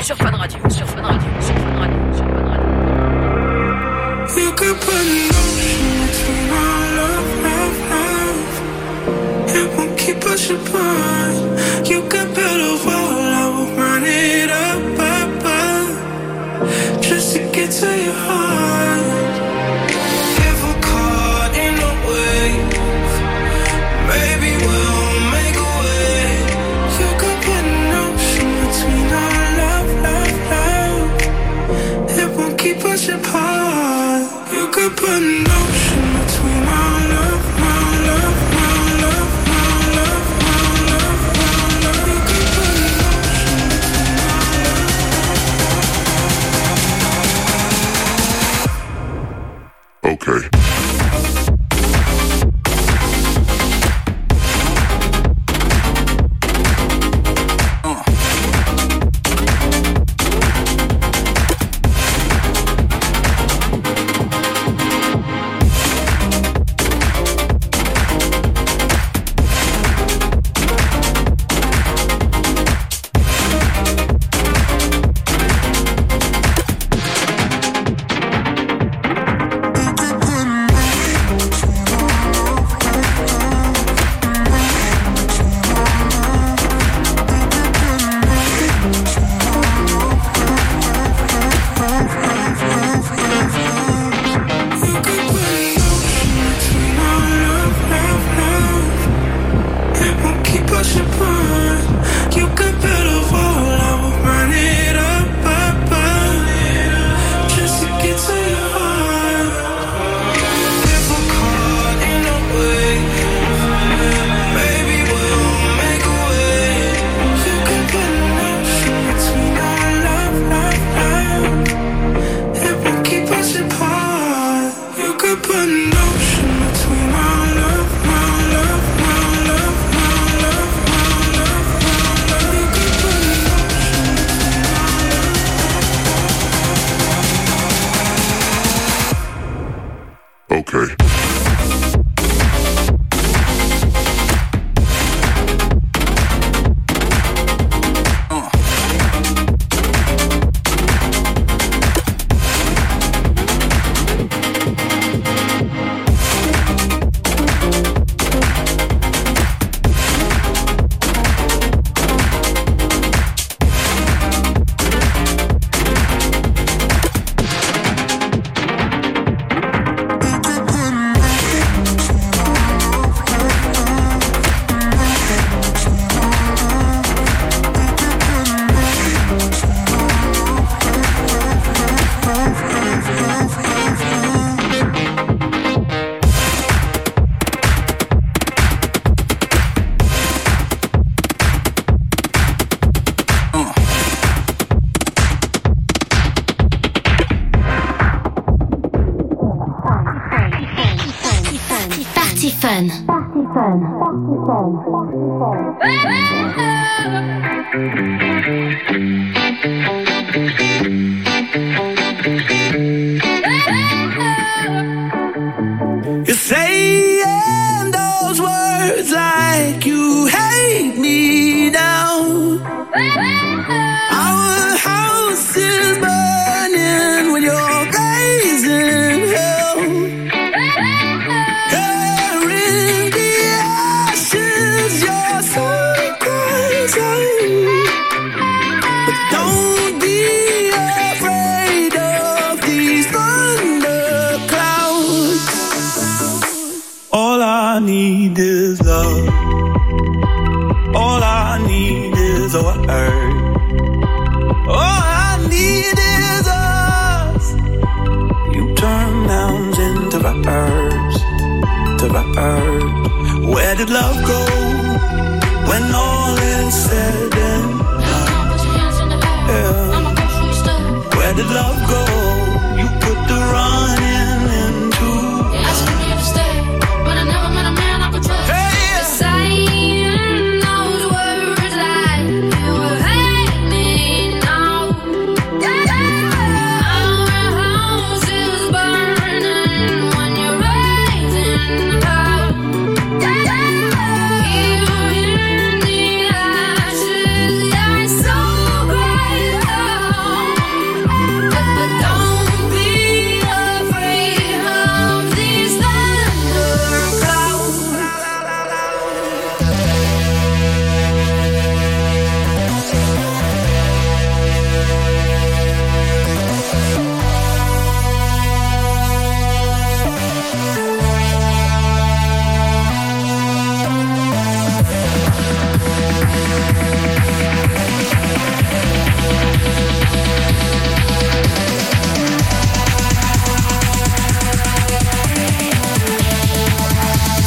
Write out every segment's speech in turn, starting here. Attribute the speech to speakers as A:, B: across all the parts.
A: sur Fun Radio, sur Fun Radio, sur Fun Radio, sur Fun Radio.
B: You could put an ocean between our love. It won't keep us apart. You could build a wall, I will run it up, just to get to your heart. If we're caught in a wave, maybe we'll make a way. You could put an ocean between our love. It won't keep us apart. You could put an ocean between our love.
C: Okay.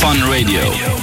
C: Fun Radio.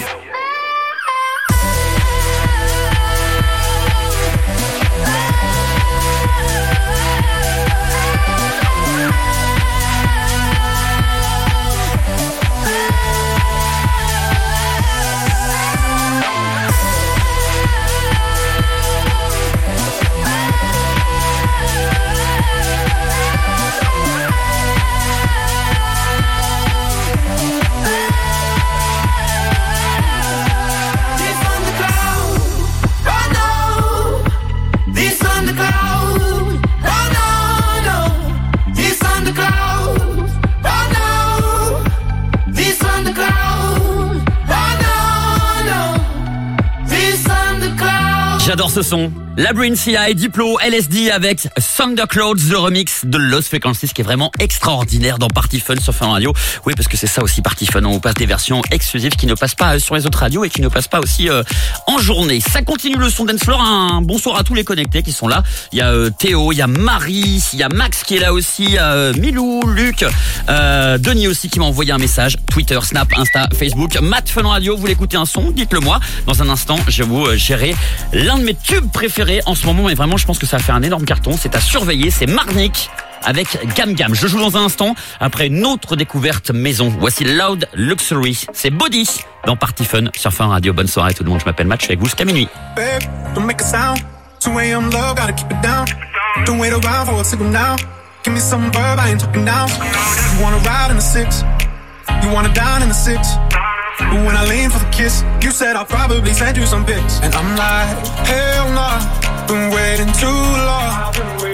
A: J'adore ce son. Labrin CI, Diplo, LSD avec Thunderclouds, le remix de Lost Frequencies qui est vraiment extraordinaire dans Party Fun sur Fun Radio. Oui, parce que c'est ça aussi Party Fun. On vous passe des versions exclusives qui ne passent pas sur les autres radios et qui ne passent pas aussi en journée. Ça continue le son dance floor. Un bonsoir à tous les connectés qui sont là. Il y a Théo, il y a Marie, il y a Max qui est là aussi, Milou, Luc, Denis aussi qui m'a envoyé un message. Twitter, Snap, Insta, Facebook. Matt Fun Radio, vous voulez écouter un son? Dites-le moi. Dans un instant, je vais vous gérer l'un de mes tubes préférés en ce moment, mais vraiment je pense que ça va faire un énorme carton. C'est à surveiller, c'est Marnik avec Gam Gam. Je joue dans un instant après une autre découverte maison. Voici Loud Luxury, c'est Body dans Party Fun sur Fun Radio. Bonne soirée tout le monde, je m'appelle Matt, je suis avec vous jusqu'à minuit.
D: Babe, don't make a sound. 2 a.m. low, gotta keep it down. Don't wait around for a signal now. Give me some verb, I ain't talking down. You wanna ride in the 6, you wanna dine in the 6. But when I lean for the kiss, you said I'll probably send you some pics. And I'm like, hell nah, been waiting too long.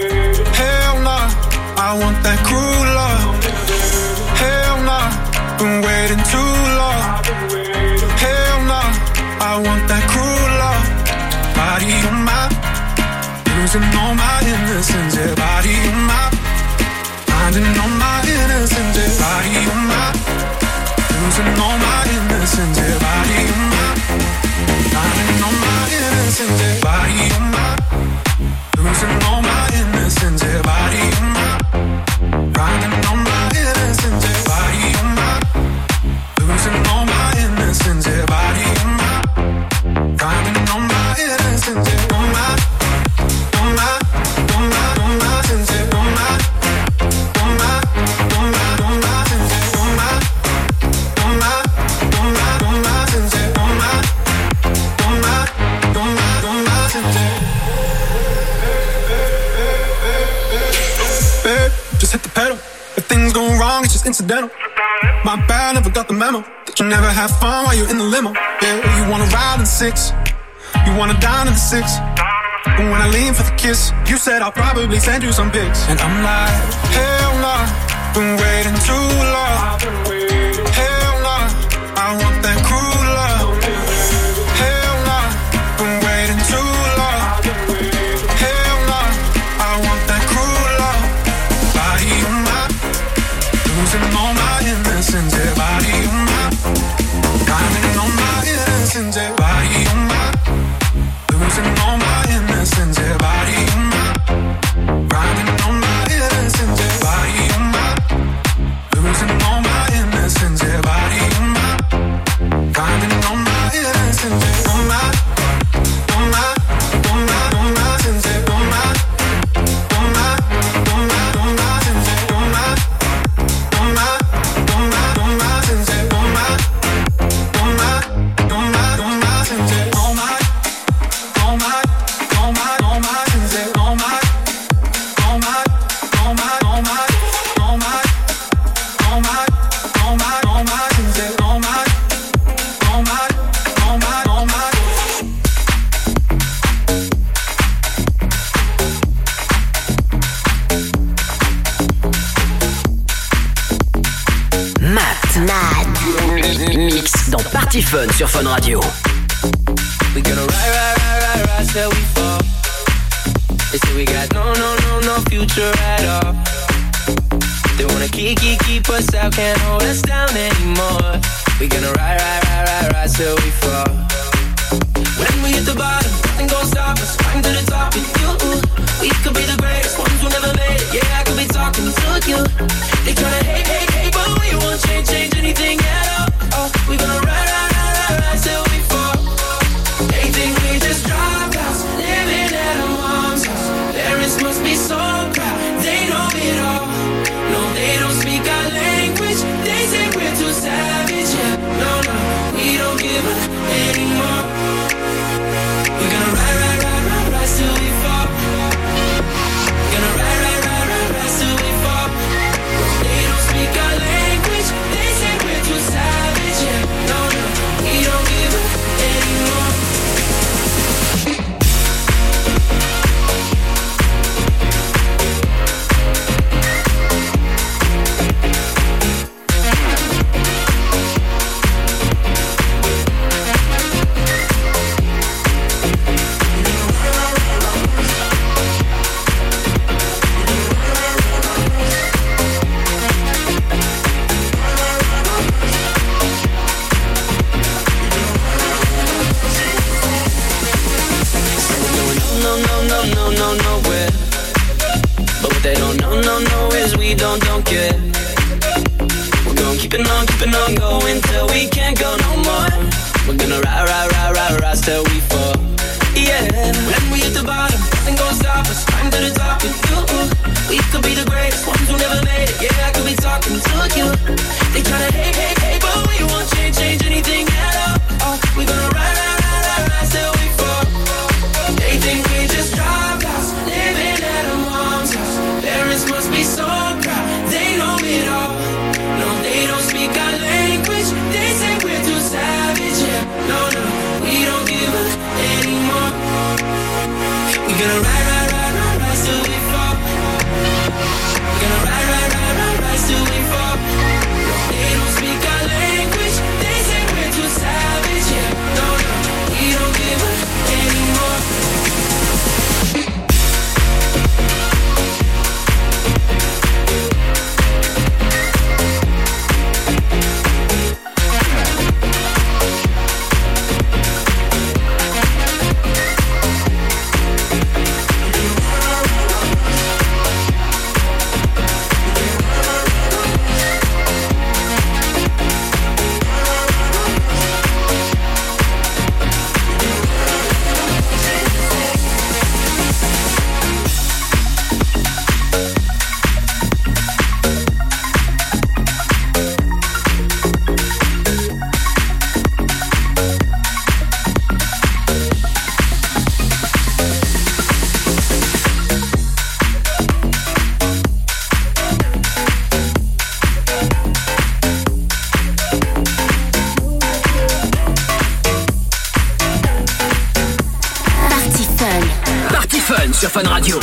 D: Hell nah, I want that cruel love. Hell nah, been waiting too long. Hell nah, I want that cruel love. Body on my, losing all my innocence. Yeah, body on my, finding all my innocence. Yeah, body on my, losing all my innocence, yeah, body on my, finding all my innocence, yeah, body on my, losing all my innocence, yeah, body on my, finding all my innocence, yeah, body on my, losing all my innocence, yeah, body on my, finding all my innocence, yeah, on my, on my, on my, on my sense, yeah, on my, on my, on my, on my sense, yeah, on my. Babe, just hit the pedal. If things go wrong, it's just incidental. My bad, never got the memo that you never have fun while you're in the limo. Yeah, you wanna ride in the 6, you wanna dine in the 6. But when I lean for the kiss, you said I'll probably send you some pics. And I'm like, hell nah, been waiting too long. Hell nah, I want that cruel love. Hell nah, been waiting too long. Hell nah, I want that cruel love. Body on my, losing all my innocence. Yeah, body on my, finding all my innocence. Yeah, body on my, losing all my innocence. Yeah, body on my, finding all my innocence. Yeah, body on my, losing all my innocence. Yeah, body on my, finding all my innocence. Yeah, on my, on my, on my, on my sense. Yeah, on my, on my, on my, on my sense. Yeah, on my, on my, on my, on my sense. Yeah, on my, on my, on my, on my sense. Yeah, on my, on my, on my, on my sense. Yeah, on my, on my, on my, on my, on my, on my, on my, on my sense. Yeah, on my, on my, on my, on my.
E: Mix dans Party Fun sur Fun Radio.
F: We gonna ride till we fall. They say we got no future at all. They wanna keep us out, can't hold us down anymore. We gonna ride till we fall. When we hit the bottom, nothing gon' stop us. Climb to the top with you. We could be the greatest ones who never made it. Yeah, I could be talking to you. They tryna hate, but we won't change anything at all. Oh, we gonna ride keeping on going till we can't go no more. We're gonna ride till we fall. Yeah, when we hit the bottom, nothing gonna stop us. Climb to the top with you. We could be the greatest ones who never made it. Yeah, I could be talking to you. They tryna hate, but we won't change anything at all. Oh, we're gonna ride till we fall. They think we just dropped out, living at a mom's house. Parents must be so proud, they know it all. No, they don't speak our language. They say we're too savage. Yeah, no, we don't give up anymore. We're gonna ride till we fall. We're gonna ride till we fall. No, they don't speak our language. They say we're too savage. Yeah, no, we don't give up anymore.
E: Sur Fun Radio.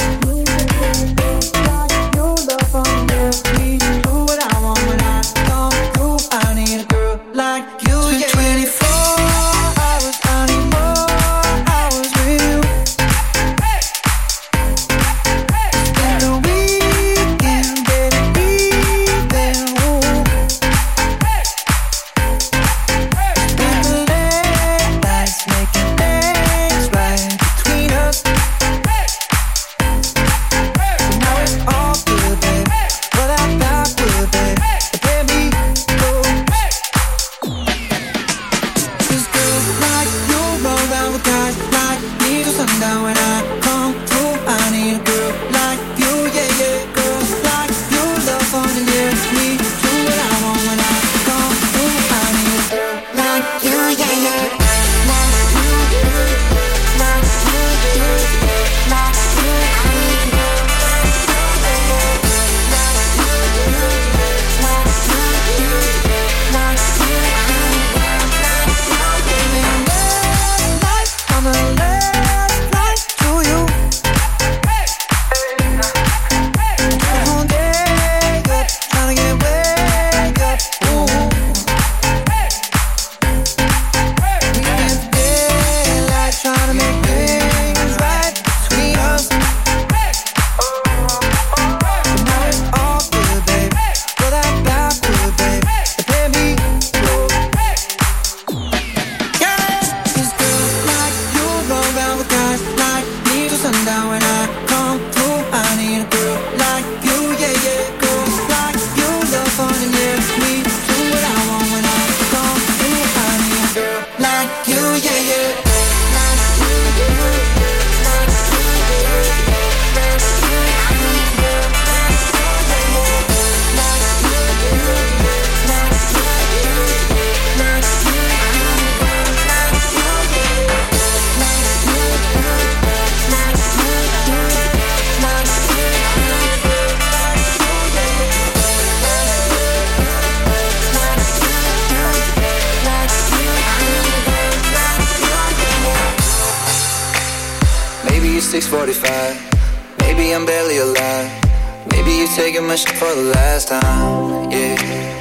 C: it's 6:45. Maybe I'm barely alive. Maybe you're taking my shit for the last time. Yeah.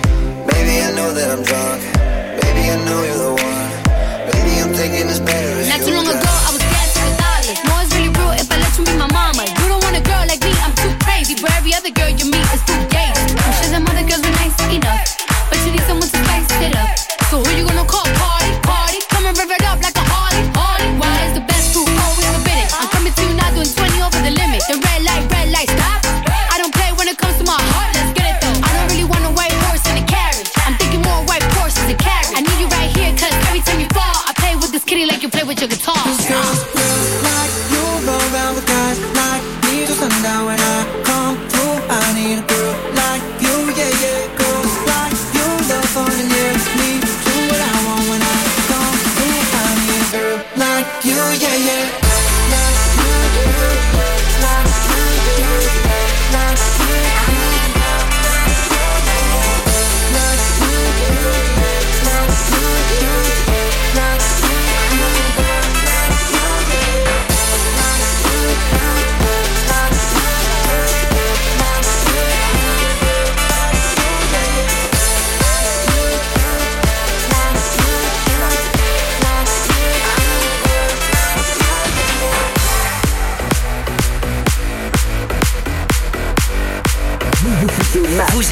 C: Maybe I know that I'm drunk. Maybe I know you're the one. Maybe I'm thinking it's better if
G: not too long ago, I was dancing with dollars. More is really real if I let you be my mama. You don't want a girl like me, I'm too crazy. Where every other girl you meet is too gay. I'm sure some other girls were nice enough, but you need someone to spice it up. So who you gonna call? Party, come and rev it up like a Harley. Why is the best food always forbidden? I'm coming to you now doing 20 over the limit. The red light, stop. I don't play when it comes to my heart, let's get it though. I don't really want no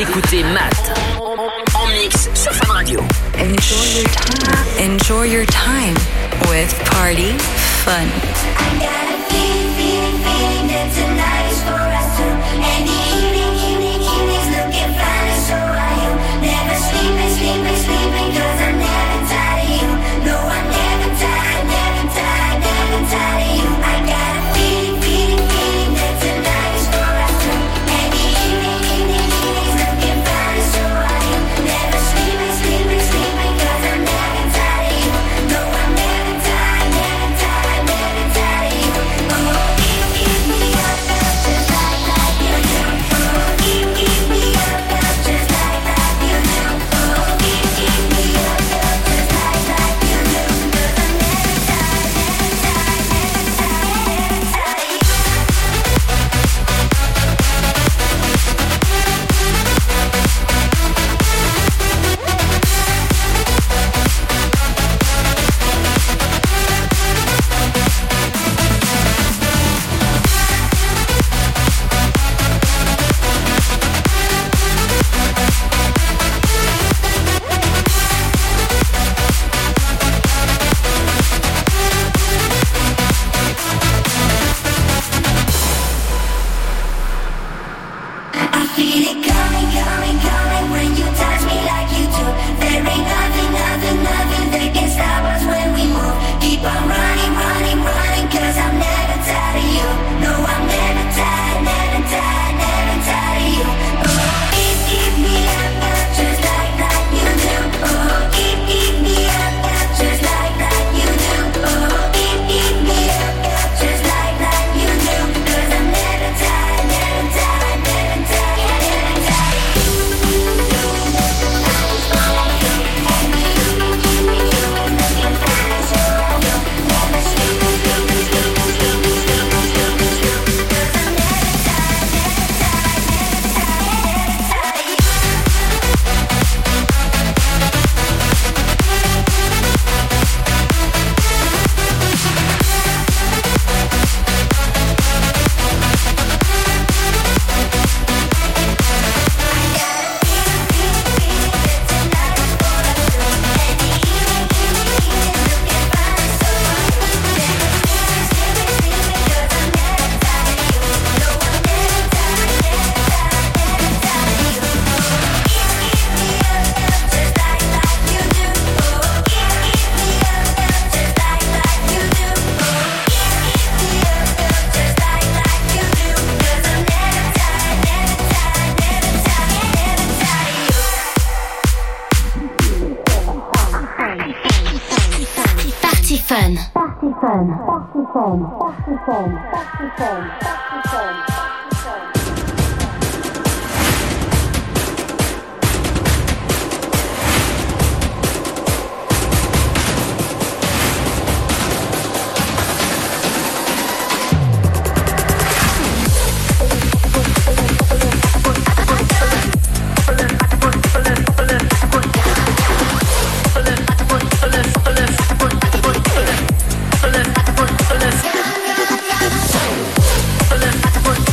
E: écoutez Matt en mix sur Fun Radio.
H: Enjoy your time with Party Fun.
I: I got a feeling that tonight is for us two. And the evening's looking fine, and so are you. Never sleeping, 'cause I'm never tired of you. No, I'm never tired of you. I got a feeling that tonight is for us two. And the evening's looking fine, and so are you. Never sleeping, 'cause I'm never tired of you. No, I'm never tired of you. Oh, keep me up, just like you do. Oh, keep me up, just like you do. Oh, keep me up, just like you do. 'Cause I'm never tired of you. I feel it coming when you touch me like you do. There ain't nothing that can stop us when we move. Keep on running, 'cause I'm never tired of you. No, I'm never tired of you. Oh, keep me up, just like you do. Oh, keep me up, just like you do. Oh, keep me up, just like you do. 'Cause I'm never tired, never tired.
G: Party Fun.
I: Pull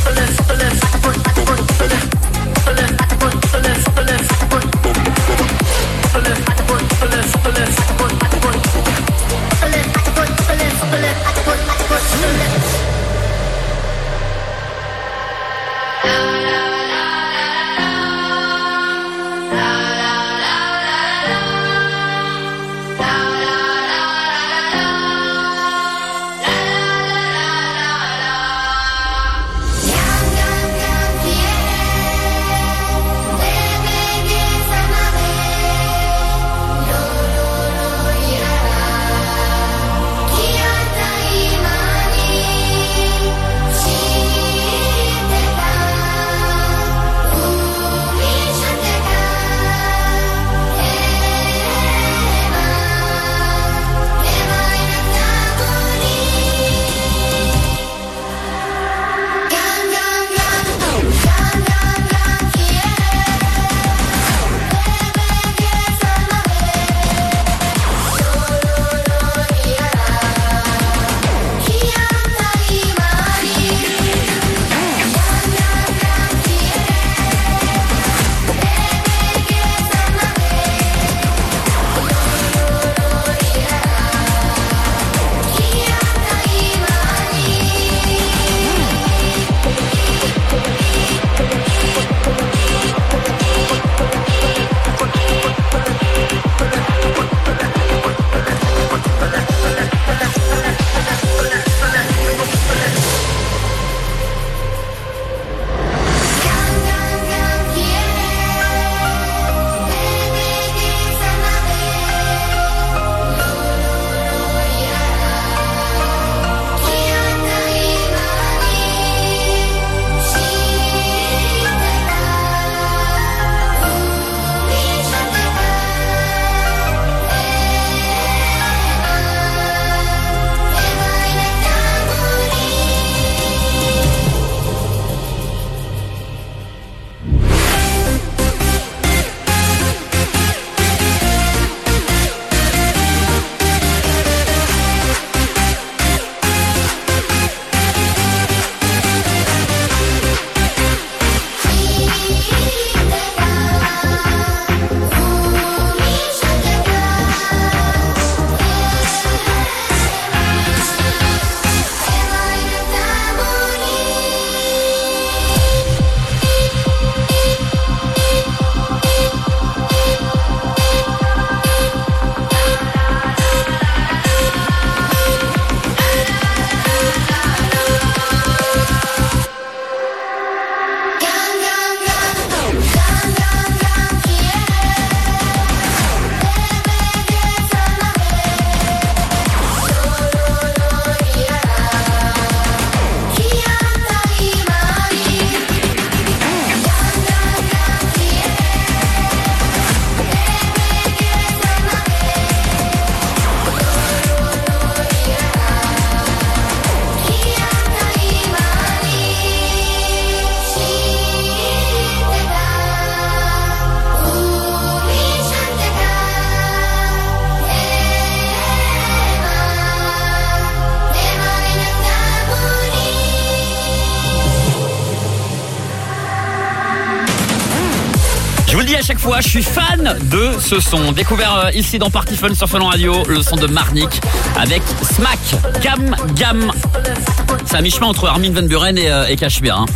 A: chaque fois, je suis fan de ce son. Découvert ici dans Party Fun sur Fun Radio, le son de Marnik avec Smack, Gam Gam. C'est à mi-chemin entre Armin van Buuren et Cachemire. Hein.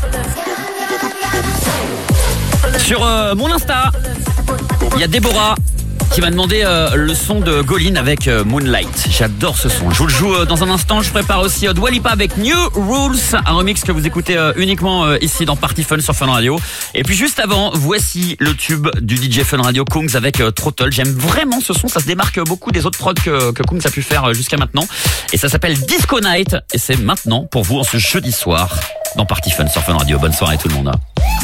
A: Sur mon Insta, il y a Déborah qui m'a demandé le son de Golin avec Moonlight. J'adore ce son. Je vous le joue dans un instant. Je prépare aussi Dua Lipa avec New Rules, un remix que vous écoutez uniquement ici dans Party Fun sur Fun Radio. Et puis juste avant, voici le tube du DJ Fun Radio Kungs avec Throttle. J'aime vraiment ce son. Ça se démarque beaucoup des autres prods que Kungs a pu faire jusqu'à maintenant. Et ça s'appelle Disco Night. Et c'est maintenant pour vous en ce jeudi soir dans Party Fun sur Fun Radio. Bonne soirée tout le monde.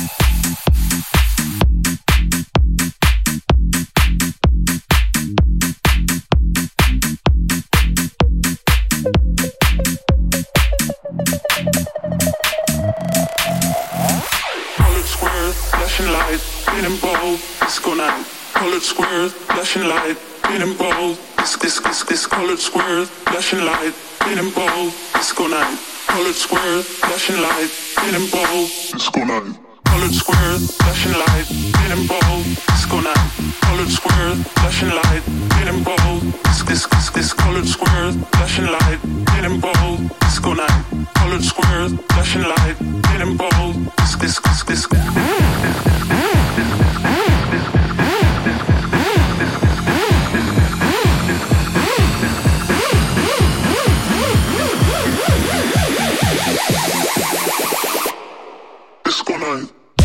J: Light, green and bold, disco night. Colored squares, flashing light, green and bold. This colored squares, flashing light, green and bold, disco night. Colored squares, flashing light, green and bold, disco night. Colored squares, flashing light, green and bold, disco night. Colored squares, flashing light, green and bold. This colored squares, flashing light, green and bold, disco night. Colored squares, flashing light, green and bold. This. Disco night.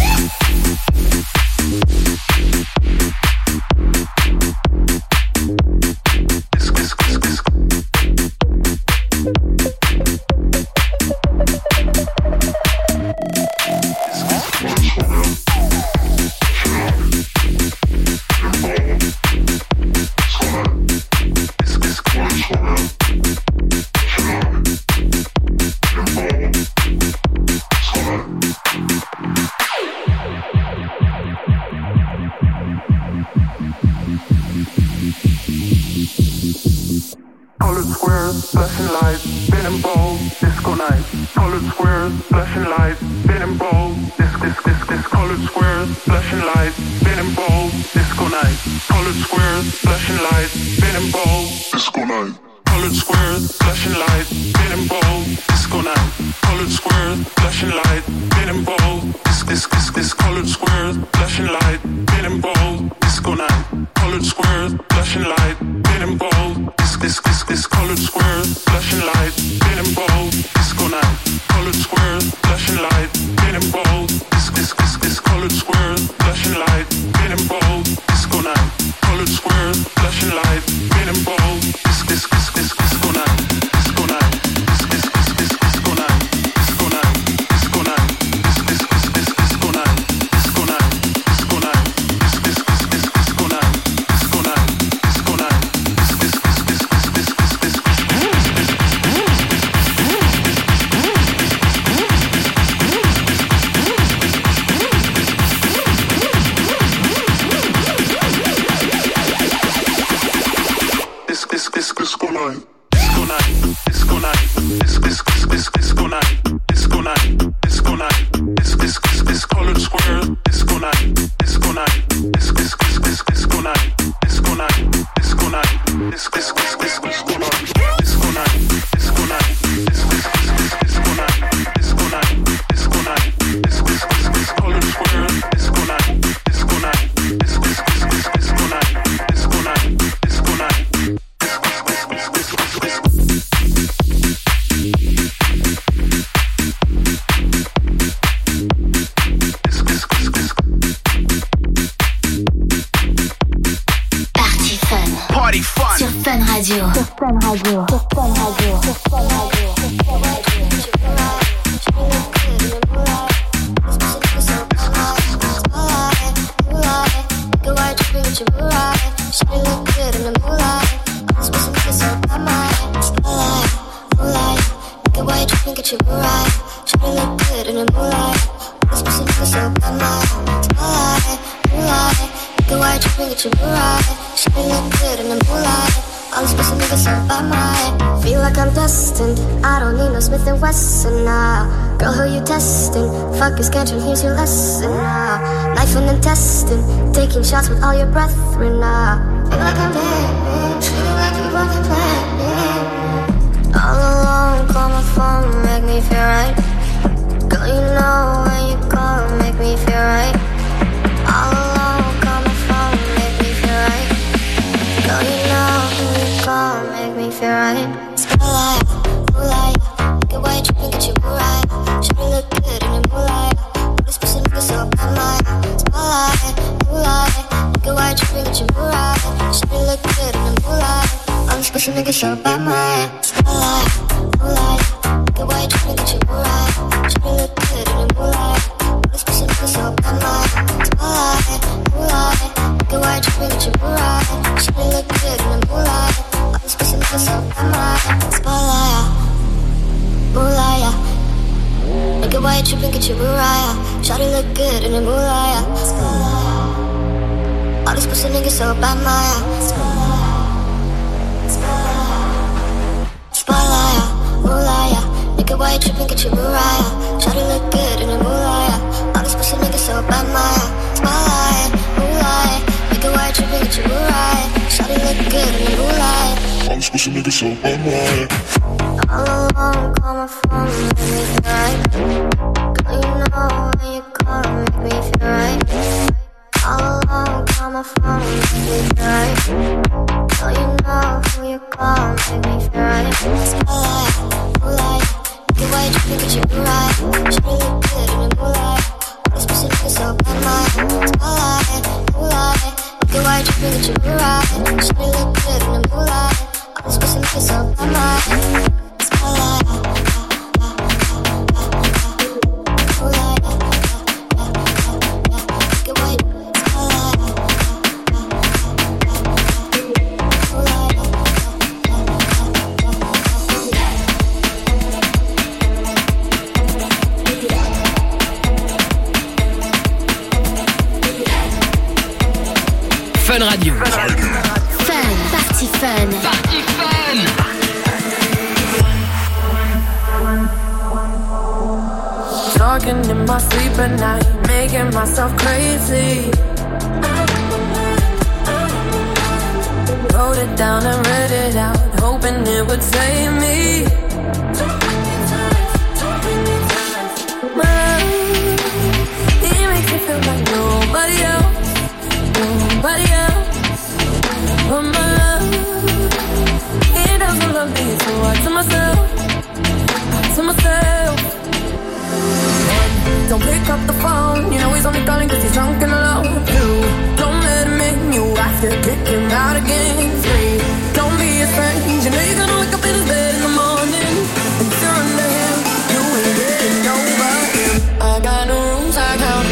J: Colored squares, flashing light, big and bold, disco night. Colored squares, flashing light, big and bold, this. Colored squares, flashing light, big and bold, disco night. Colored squares, flashing light, big and bold, disco night. Colored squares, flashing light, big and bold, disco night. Colored squares, flashing light, big and bold, this. Colored squares, flashing light, big and bold, disco night. Colored squares, flashing light, big and bold, this. Colored squares, flashing light, big and bold, disco night. Colored squares, flashing light, big and bold, this. Colored squares, flashing light, big and bold, disco night. Colored squares, flashing light, big and bold, this. Disco night, disco night, disco night, disco night, disco night, disco night, disco night, disco night, disco night, disco night, disco night. Disco night, disco night, disco night, disco night, disco night, disco night, this colored square, disco night, disco night, disco night, disco night, disco night, disco night, disco night, disco night, disco night, disco night, disco night, this colored square, disco night, disco night, disco night, disco night, disco night.
K: Party Fun
G: sur Fun Radio.
K: All these pussy niggas up by my feel like I'm destined. I don't need no Smith & Wesson now. Girl, who you testing? Fuck your scantron, here's your lesson now. Knife and intestine, taking shots with all your brethren now. Feel like I'm dead, feel like you want to play. All alone, call my phone, make me feel right. Girl, you know when you call, make me feel right. All alone, call my phone, make me feel right. Girl, you know when you call, make me feel right. Spotlight, moonlight, get white, tripping, get you right. Should me look good in the moonlight. All these pussy niggas so by my spotlight, moonlight, get white, tripping, get you right. Should me look good in the moonlight. All these pussy niggas so by my spotlight, moonlight, get white, tripping, get you right. Should me look good in the moonlight. All these pussy niggas so by my spotlight, moonlight, get white, tripping, get you right. Should me look good in the moonlight. All these pussy niggas so by my spotlight, moonlight. Make it white, tripping, get you right. Shawty look good in the moonlight. All these pussy niggas so by my spotlight, moonlight. Make it white, tripping, get you right. Shawty look good in the moonlight. All these pussy niggas so by my spotlight, moonlight. Make it white, tripping, get you right. Shawty look good in the moonlight.
L: All these pussy niggas so by my.
K: All alone, call my phone, make me feel right. Girl, you know when you call, make me feel right. All alone, call my phone, make me feel right. Girl, you know who you call, make me feel right. Spotlight, moonlight, get white, tripping, get you right. Should me look good in the moonlight. All these pussy niggas so by my spotlight, moonlight, get white, tripping, get you right. Should me look good in the moonlight. All these pussy niggas so by my spotlight, moonlight, get white, spotlight,
A: Fun Radio.
G: Fun, party fun.
A: Party fun.
F: Talking in my sleep at night, making myself crazy. Wrote it down and read it out, hoping it would save me. My love, he makes me feel like nobody else, nobody else. But my love, he doesn't love me, so I tell myself, don't pick up the phone, you know he's only calling cause he's drunk and alone. 2, don't let him in, you have to kick him out again. 3, don't be his friend, you know you're gonna wake up in his bed in the morning. And if you're under him, you ain't getting over him. I got no rules, I count.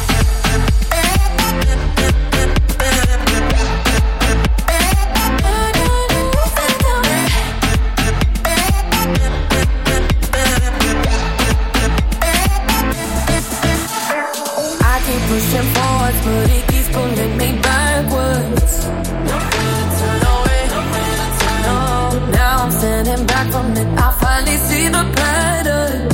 F: Pushing forwards, but he keeps pulling me backwards. No, now I'm standing back from it. I finally see the pattern.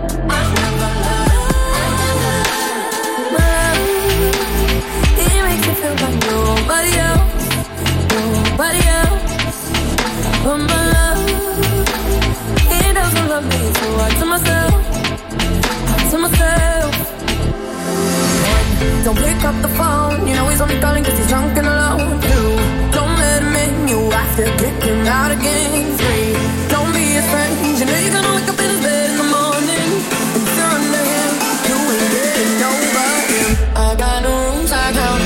F: He makes me feel like nobody else, nobody else. But my love, he doesn't love me, so I tell myself. Don't pick up the phone, you know he's only calling cause he's drunk and alone. 2, don't let him in, you have to kick him out again. 3, don't be his friend, you know you're gonna wake up in his bed in the morning. And if you're under him, you ain't getting over him. I got no rules, I count.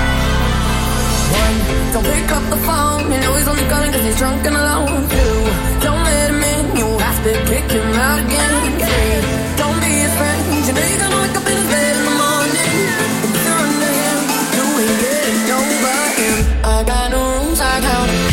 F: Don't pick up the phone, you know he's only calling cause he's drunk and alone. 2, Don't let him in, you have to kick him out again. Don't be his friend, you know you're gonna wake up in his bed in the morning. If you're under him, you ain't getting over him. I got no rules, I count them.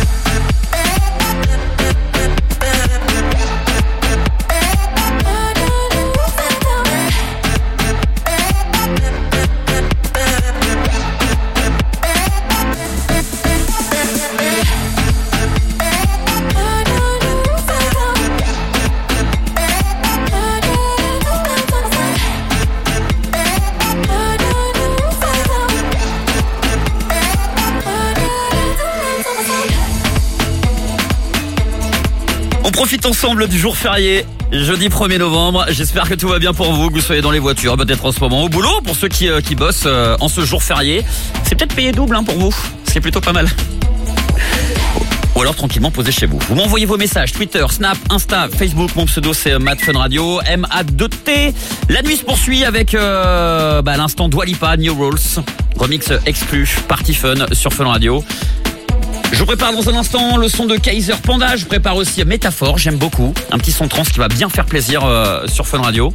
A: On profite ensemble du jour férié, jeudi 1er novembre. J'espère que tout va bien pour vous, que vous soyez dans les voitures, peut-être en ce moment au boulot. Pour ceux qui bossent en ce jour férié, c'est peut-être payé double pour vous, ce qui est plutôt pas mal. Ou alors tranquillement posé chez vous. Vous m'envoyez vos messages, Twitter, Snap, Insta, Facebook. Mon pseudo c'est Matt Fun Radio, MA2T. La nuit se poursuit avec à l'instant Dua Lipa, New Rules, remix exclu, Party Fun sur Fun Radio. Je vous prépare dans un instant le son de Kaiser Panda. Je prépare aussi Métaphore, j'aime beaucoup. Un petit son trans qui va bien faire plaisir sur Fun Radio.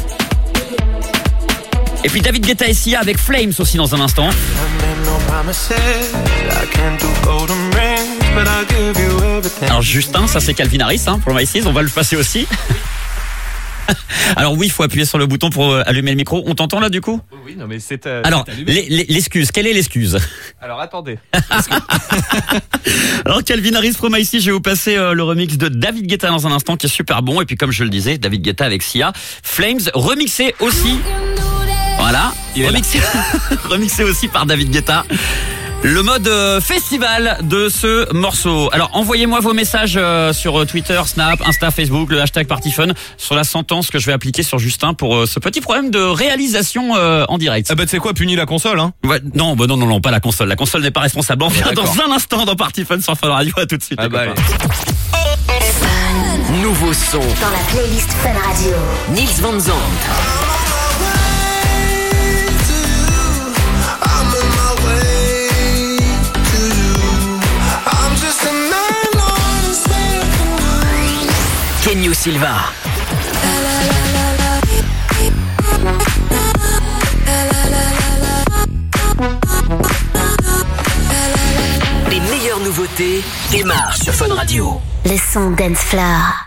A: Et puis David Guetta et Sia avec Flames aussi dans un instant. Alors Justin, ça c'est Calvin Harris, From Ices, on va le passer aussi. Alors oui, il faut appuyer sur le bouton pour allumer le micro. On t'entend là du coup ?
M: Oui, non mais c'est
A: alors, l'excuse, quelle est l'excuse ?
M: Alors attendez.
A: Alors Calvin Harris, From Ices, je vais vous passer le remix de David Guetta dans un instant qui est super bon. Et puis comme je le disais, David Guetta avec Sia, Flames, remixé aussi. Voilà, remixé aussi par David Guetta. Le mode festival de ce morceau. Alors envoyez-moi vos messages sur Twitter, Snap, Insta, Facebook, le hashtag PartyFun sur la sentence que je vais appliquer sur Justin pour ce petit problème de réalisation en direct.
M: Ah bah tu sais quoi, punis la console
A: Ouais, non, pas la console. La console n'est pas responsable. On revient dans un instant dans PartyFun sur Fun Radio. À tout de suite.
M: Ah bah allez.
E: Nouveau son
I: Dans la playlist Fun Radio.
E: Nils Van Zandt. Kenyo Silva. Les meilleures nouveautés démarrent sur Fun Radio.
I: Le son Dance Floor.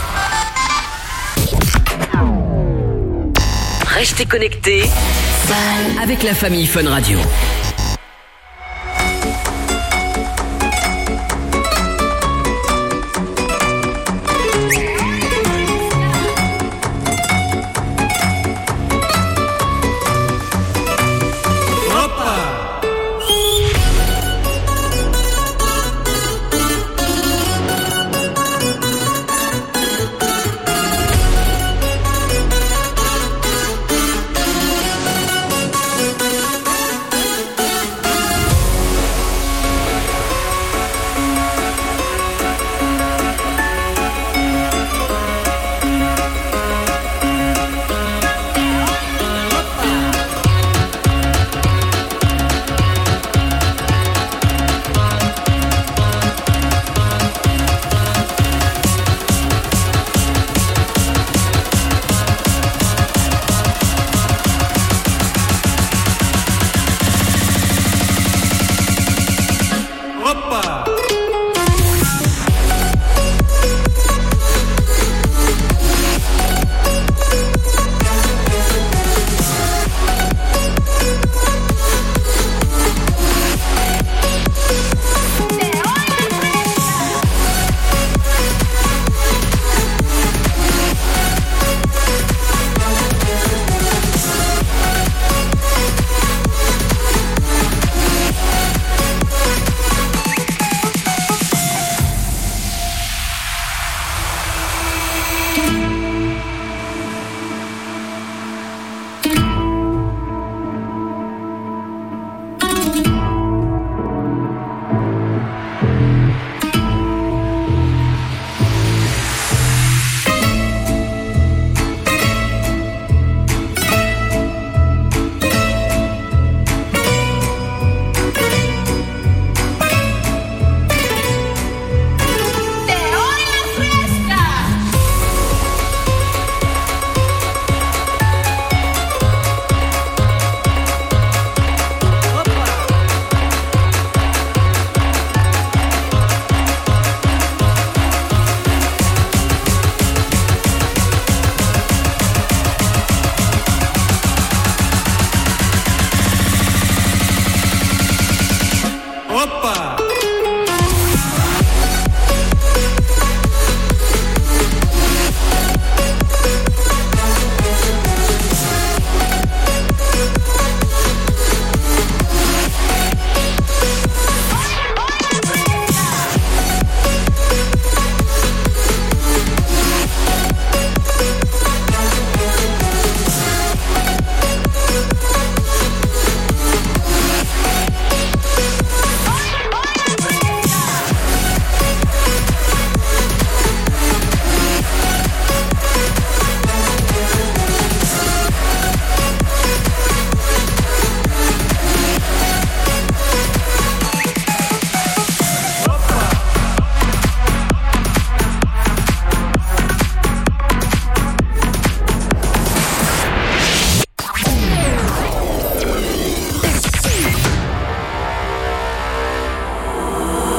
E: Restez connectés avec la famille Fun Radio.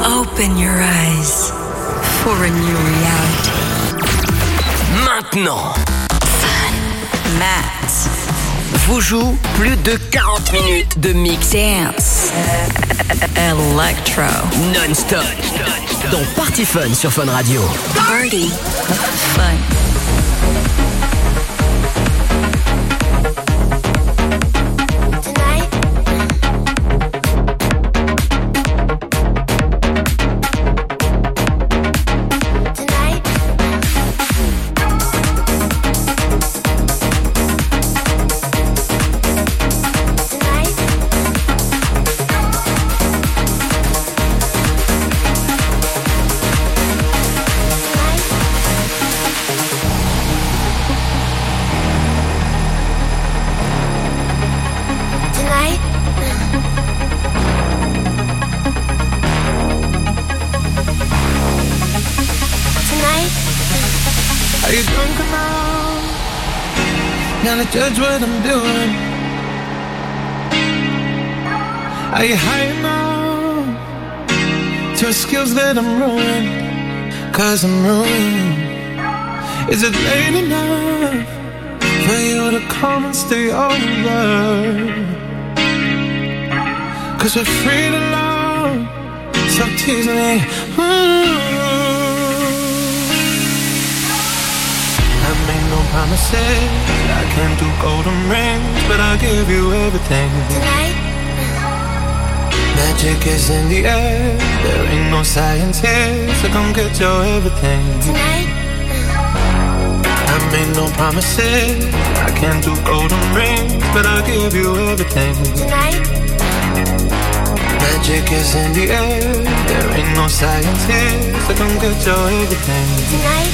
H: Open your eyes for a new reality.
E: Maintenant,
H: Matt
E: vous joue plus de 40 minutes de mix
H: Dance Electro
E: non-stop dans Party Fun sur Fun Radio.
H: Party Fun.
F: Are you drunk enough now to judge what I'm doing? Are you high enough to skills that I'm ruined? 'Cause I'm ruined. Is it late enough for you to come and stay over? 'Cause we're free to love, so tease me. I made no promises, I can't do golden rings, but I'll give you everything. Tonight, magic is in the air, there ain't no science here, so come get your everything. Tonight, I made no promises, I can't do golden rings, but I'll give you everything. Tonight, magic is in the air, there ain't no science here, so come get your everything. Tonight,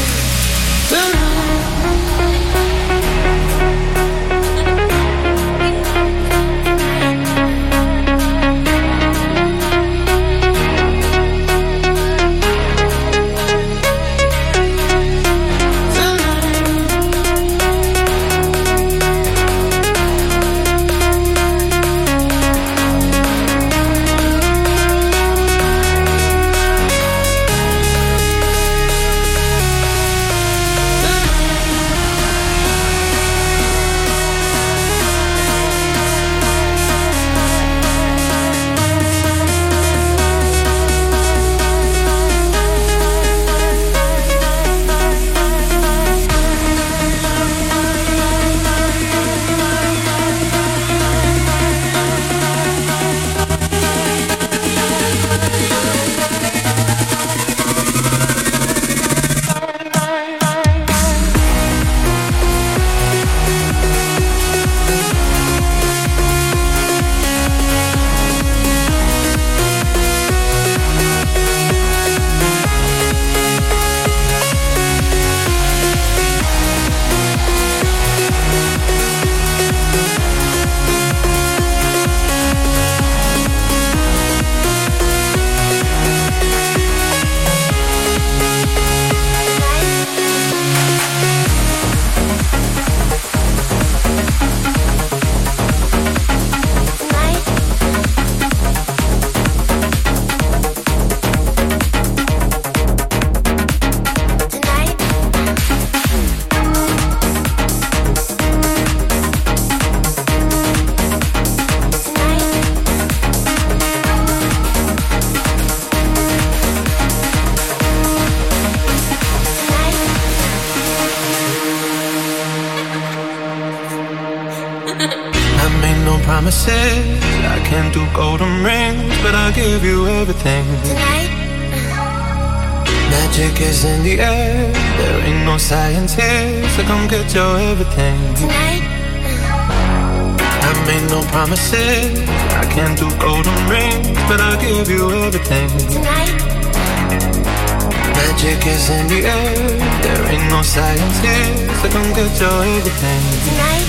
F: promises, I can't do golden rings, but I'll give you everything. Tonight, magic is in the air, there ain't no science here, so come get your everything. Tonight, I made no promises, I can't do golden rings, but I'll give you everything. Tonight, magic is in the air, there ain't no science here, so come get your everything. Tonight,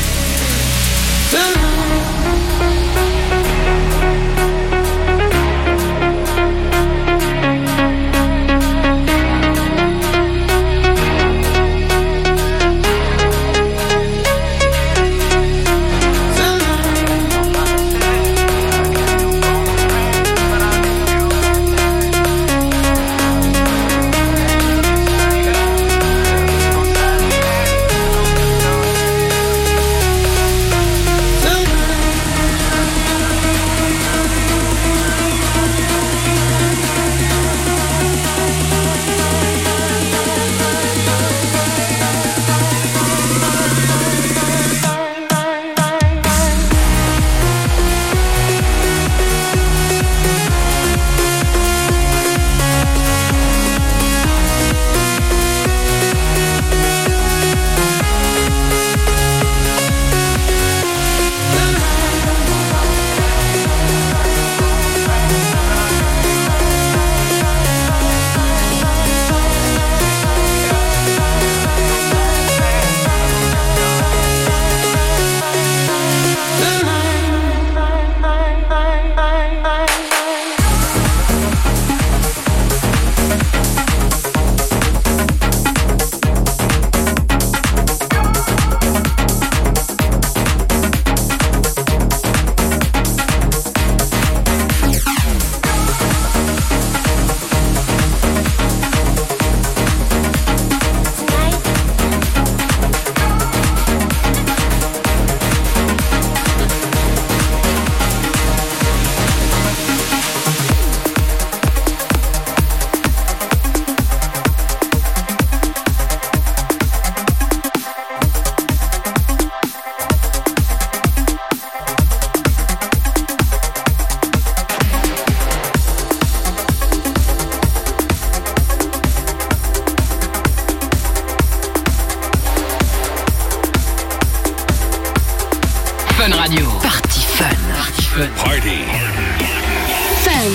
E: Radio. Party Fun. Party Fun.
N: Party.
G: Fun.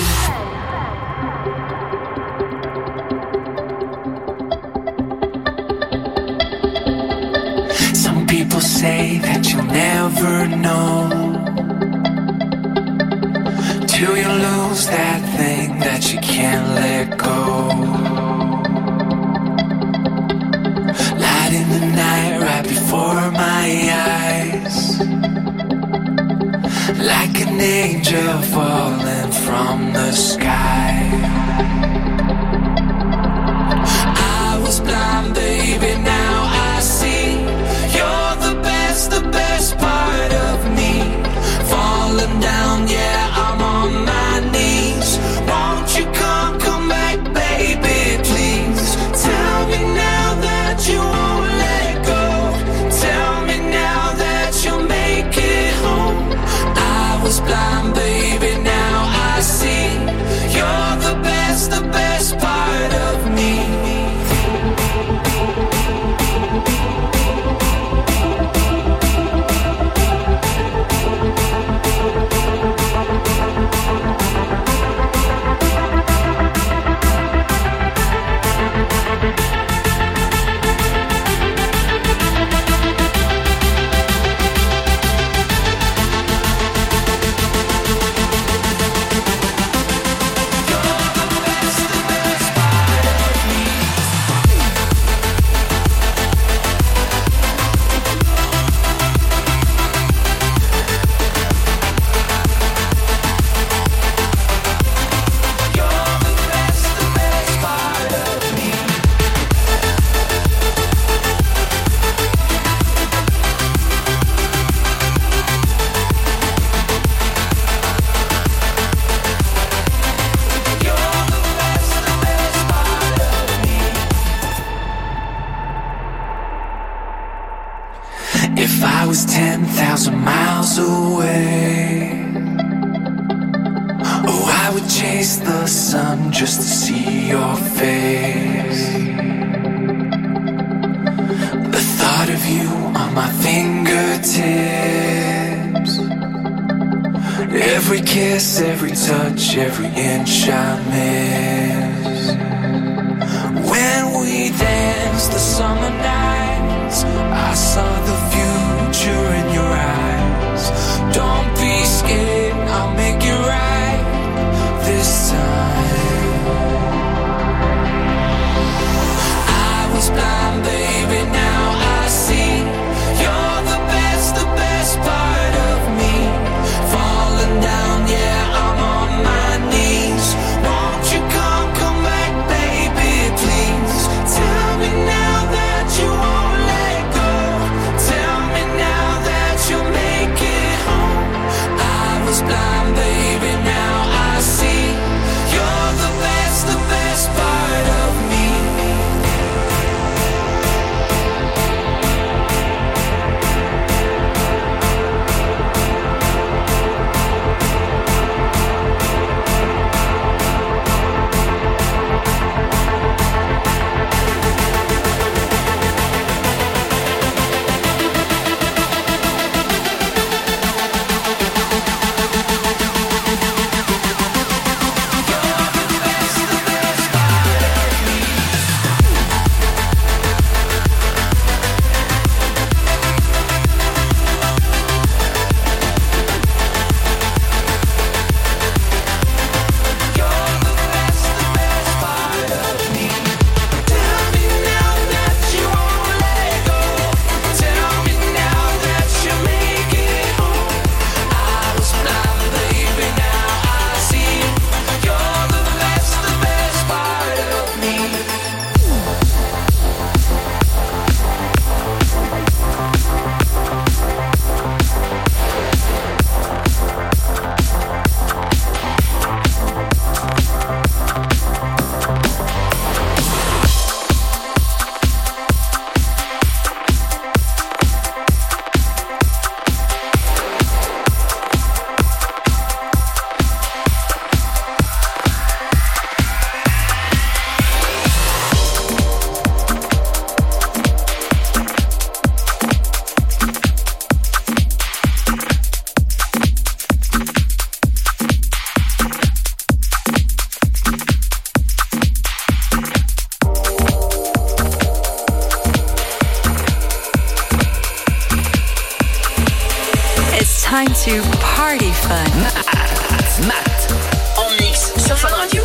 F: Some people say that you'll never know till you lose that thing that you can't let go. Light in the night right before my eyes, like an angel falling from the sky. I was blind, baby, now I see. You're the best part of me. Falling down, yeah, I'm on my knees. Won't you come back, baby, please? Tell me now that you won't let go. Tell me now that you'll make it home. I was blind, baby, now I see. You're the best part of me. If I was 10,000 miles away, oh, I would chase the sun just to see your face. The thought of you on my fingertips, every kiss, every touch, every inch I miss. When we danced the summer nights, I saw the future in your eyes. Don't be scared, I'll make it right this time. I was blind, baby, now I see. You're the best part of me. Falling down, yeah, I'm on my knees. Won't you come
H: time to party fun.
E: Matt, en mix sur Fun Radio.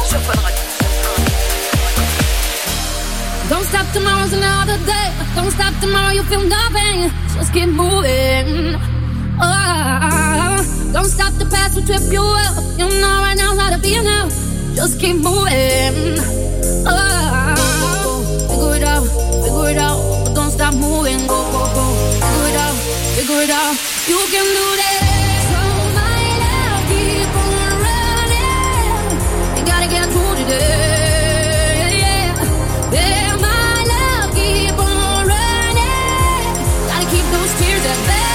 G: Don't stop, tomorrow's another day. Don't stop, tomorrow you feel nothing. Just keep moving. Oh, don't stop, the past will trip you up. You know right now how to be now. Just keep moving. Oh, figure it out, but don't stop moving. Go, figure it out, you can do that. So my love, keep on running. You gotta get through today. Yeah, my love, keep on running. Gotta keep those tears at bay.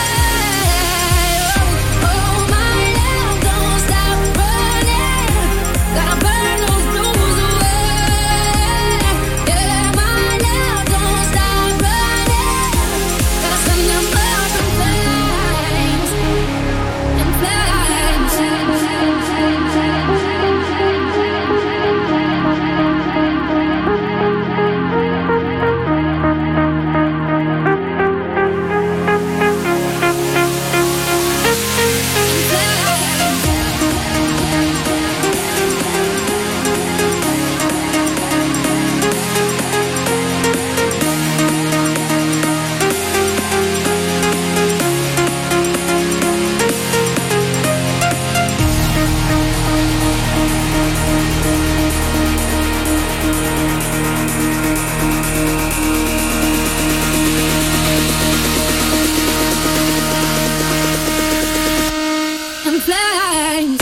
G: Oh, my love, don't stop running. Gotta burn those blues away. Yeah, my love, don't stop running. Gotta send them up in flames. In flames. In flames.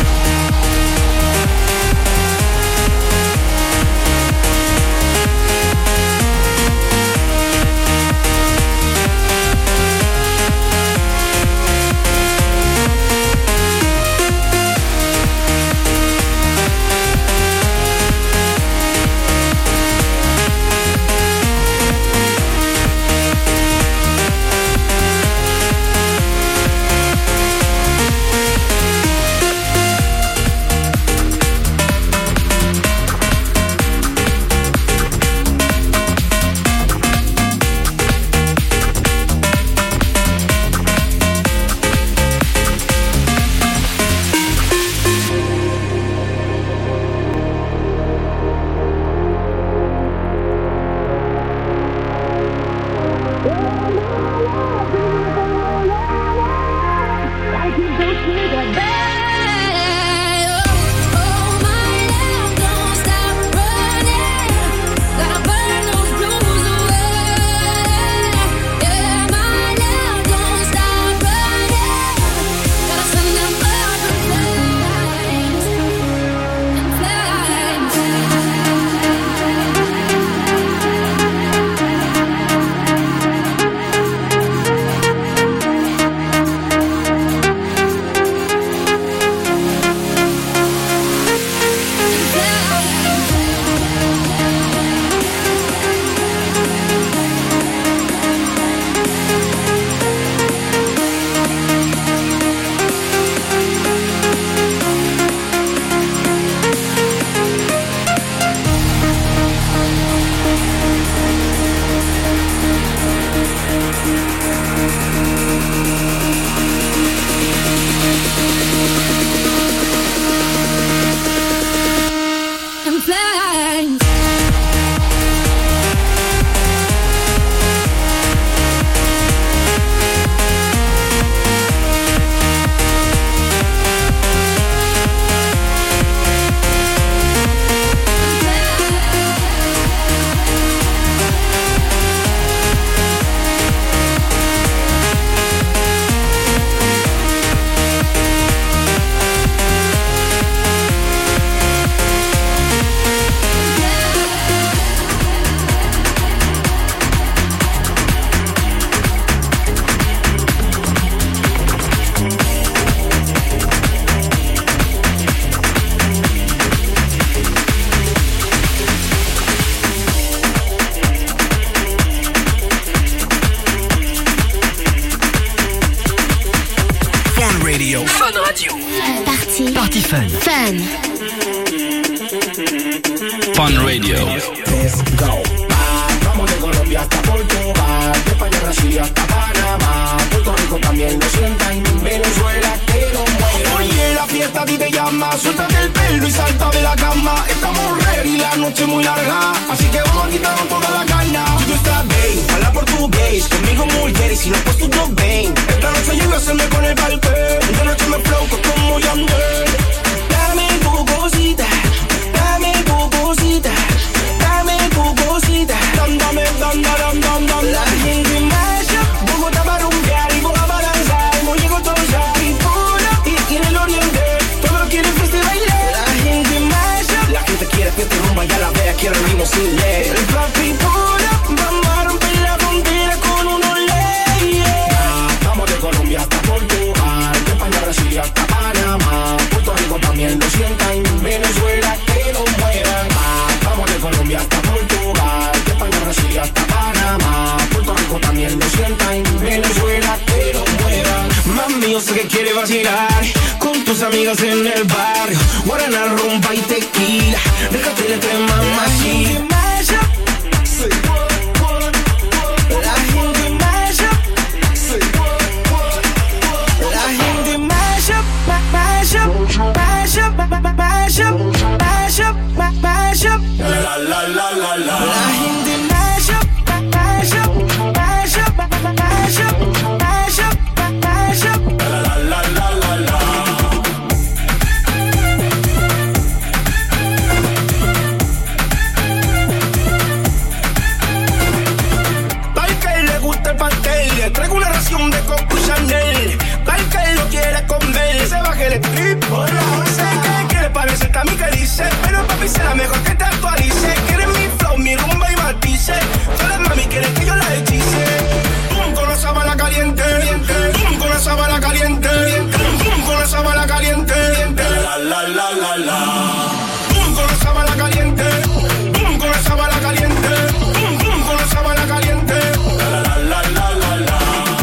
E: Radio. Fun Radio.
H: Party Fun.
A: Fun Radio.
N: Let's go. Vamos de Colombia hasta Portugal, de España a Brasil hasta Panamá, Puerto Rico también lo sienta y Venezuela que lo mueva. Oye, la fiesta a ti te llama, suéltate el pelo y salta de la cama. Estamos ready, la noche muy larga, así que vamos a quitarnos toda la caña. Tú estás bien, habla portugués, conmigo mujer y si no pues tú no ven. Esta noche yo voy a hacerme con el balcón, esta noche me flow como Yandel. Dame tu cosita, dame tu cosita, dame tu cosita. Dame, dam, dam, dam, dam. La gente marcha, Bogotá va a rumbear y Boga va a danzar. Muy llegó todo ya y puro, y en el oriente todos quieren fiesta y bailar. La gente marcha, la gente quiere fiesta y rumba, ya la vea, quiere el ritmo sin ley. El papi puro, vamos a romper la frontera con unos leyes. Vamos de Colombia hasta Portugal, de España a Brasil hasta Panamá, Puerto Rico también lo sienta y Venezuela que lo muevan. Vamos de Colombia hasta Portugal, de España a Brasil hasta Panamá, Puerto Rico también lo sienta y Venezuela que lo muevan. Mami, yo sé que quieres vacilar con tus amigas en el barrio, guaraná, rumba y tequila, déjate de tres mamacita. La gente marcha, la gente marcha, marcha, marcha, marcha, marcha, marcha, la la la la la. La gente marcha, marcha, marcha, marcha, marcha, marcha, la la la la la. Al que le gusta el pastel, le traigo una ración de Coco Chanel. Al que lo quiere comer, se baje el strip. Sé que quiere parecer a mí que dice, pero papi será mejor que te actualice. Quiere mi flow, mi rumba y matice. Todas las mami quieren que yo la hechice. Pum con la sábana caliente, pum con la sábana caliente, pum con la sábana caliente, la la la la la. Pum con la sábana caliente, pum con la sábana caliente, pum con la sábana caliente, la la la la la.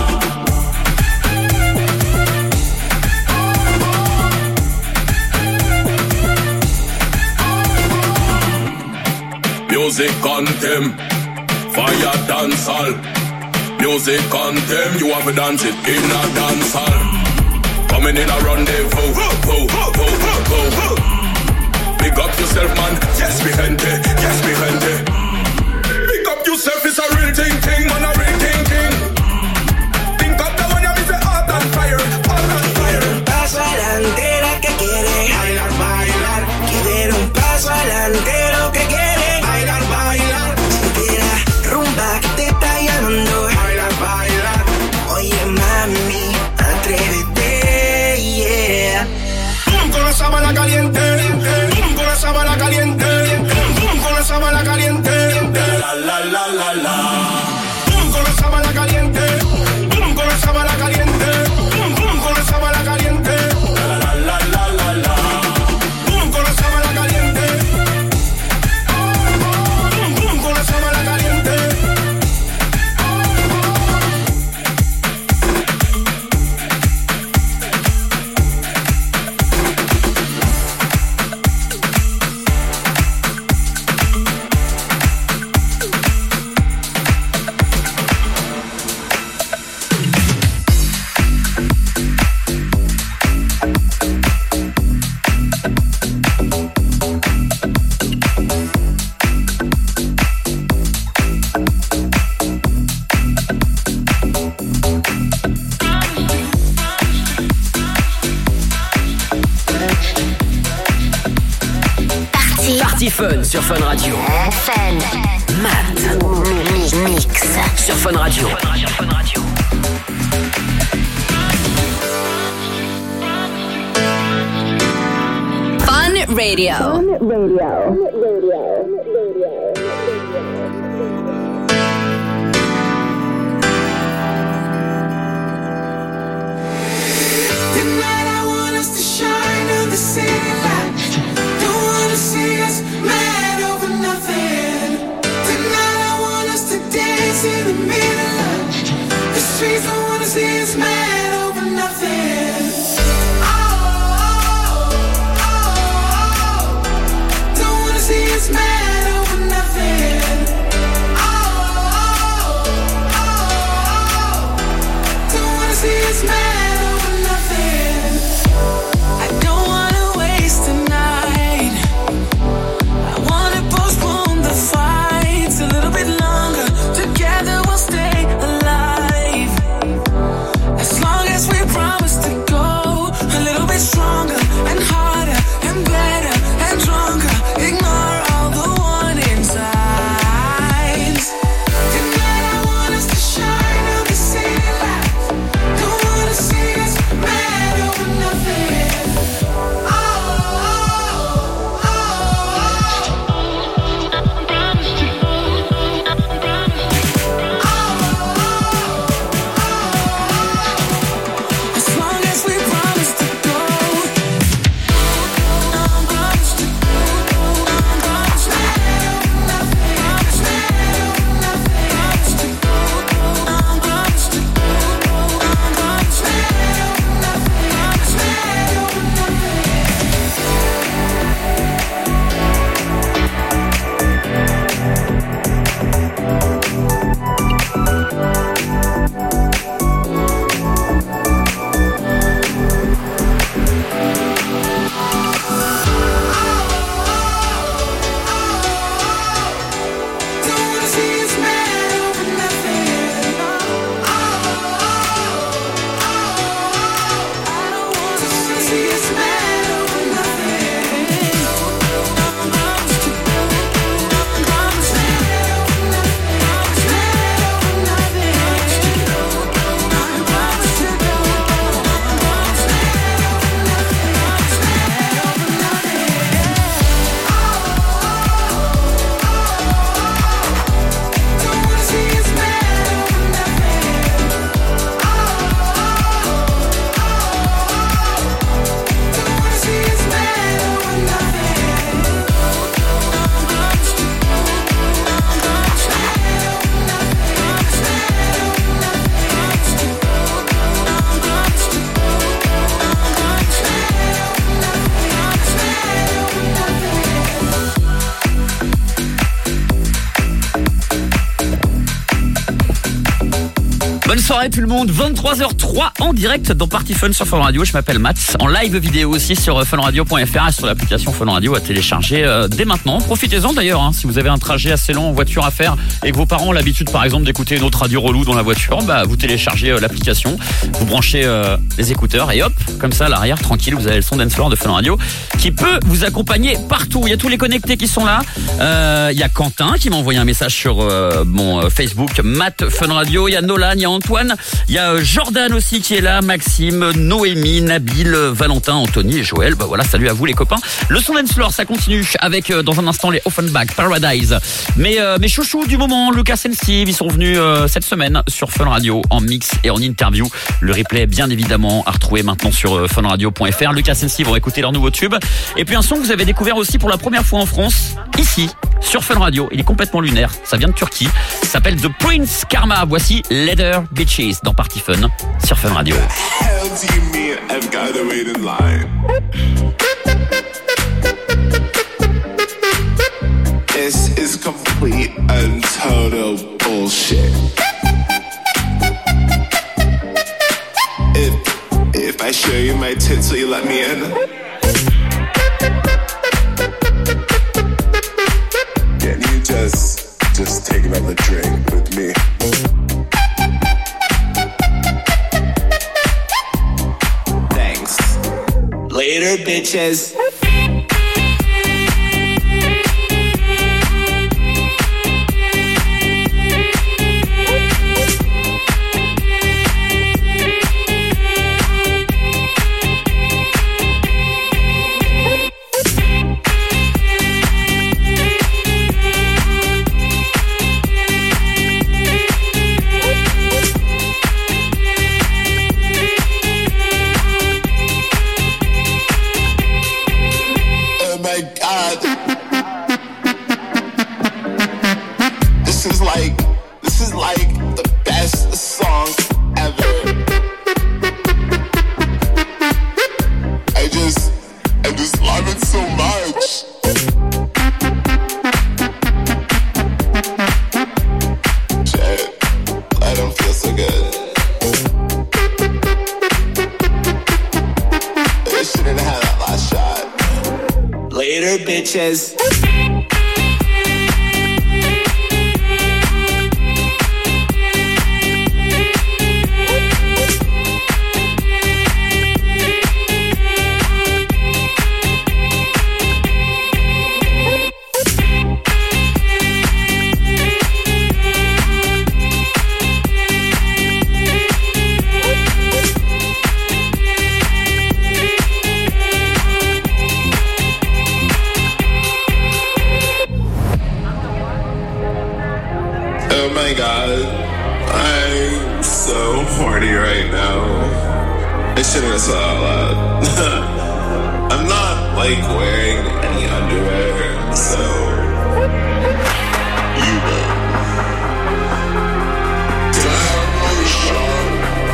O: Music anthem, fire dance hall. Music anthem, you have to dance it in a dance hall. Coming in a rendezvous, Pick up yourself, man. Yes, mi gente, yes, mi gente. Pick up yourself, it's a real thing, man, a real thing. Think up the one you miss, hot on fire, hot on fire.
N: Un paso adelantera que quiere bailar, bailar. Quiere un paso adelantero que quiere bailar, bailar. Siquiera rumba que te está llamando, bailar, bailar. Oye mami, atrévete, yeah. Pum con la sábana caliente, pum con la sábana caliente, pum con la sábana caliente, la la la la la. Pum con la sábana caliente, pum con la sábana caliente, pum con la sábana caliente, la la la la la. Pum con la sábana caliente, pum con la sábana caliente.
E: Party Fun sur Fun Radio.
H: Fun.
E: Matt.
H: Mix.
E: Sur Fun Radio.
H: Fun Radio.
B: Tonight I want us to shine on the city lights. Don't wanna see us mad over nothing. Tonight I want us to dance in the middle of the streets. Don't wanna see us mad over nothing. Don't wanna see us mad.
A: Bonne soirée tout le monde, 23h03 en direct dans Party Fun sur Fun Radio. Je m'appelle Matt, en live vidéo aussi sur funradio.fr et sur l'application Fun Radio à télécharger dès maintenant. Profitez-en d'ailleurs, si vous avez un trajet assez long en voiture à faire et que vos parents ont l'habitude par exemple d'écouter une autre radio relou dans la voiture, vous téléchargez l'application, vous branchez les écouteurs et hop, comme ça à l'arrière, tranquille, vous avez le son dance floor de Fun Radio qui peut vous accompagner partout. Il y a tous les connectés qui sont là. Il y a Quentin qui m'a envoyé un message sur mon Facebook, Matt Fun Radio. Il y a Nolan, il y a Antoine, il y a Jordan aussi qui est là, Maxime, Noémie, Nabil, Valentin, Anthony et Joël. Voilà, salut à vous les copains. Le son dance floor, ça continue avec dans un instant les Offenbach, Paradise. Mais mes chouchous du moment, Lucas and Steve, ils sont venus cette semaine sur Fun Radio en mix et en interview. Le replay bien évidemment à retrouver maintenant sur funradio.fr. Lucas and Steve vont écouter leur nouveau tube. Et puis un son que vous avez découvert aussi pour la première fois en France, ici, sur Fun Radio. Il est complètement lunaire, ça vient de Turquie. Ça s'appelle The Prince Karma. Voici Leather Bitches dans Party Fun sur Fun Radio.
L: Hell do you mean I've got to wait in line? This is complete and total bullshit. If I show you my tits, will you let me in? Can you just take another drink with me?
F: Thanks. Later, bitches.
L: This is like the best song ever. I just love it so much. Shit, I don't feel so good. I shouldn't have had that last shot.
F: Later, bitches.
L: Oh my god, I'm so horny right now. I shouldn't have said that out loud. I'm not like wearing any underwear, so you know. Can I have another shot?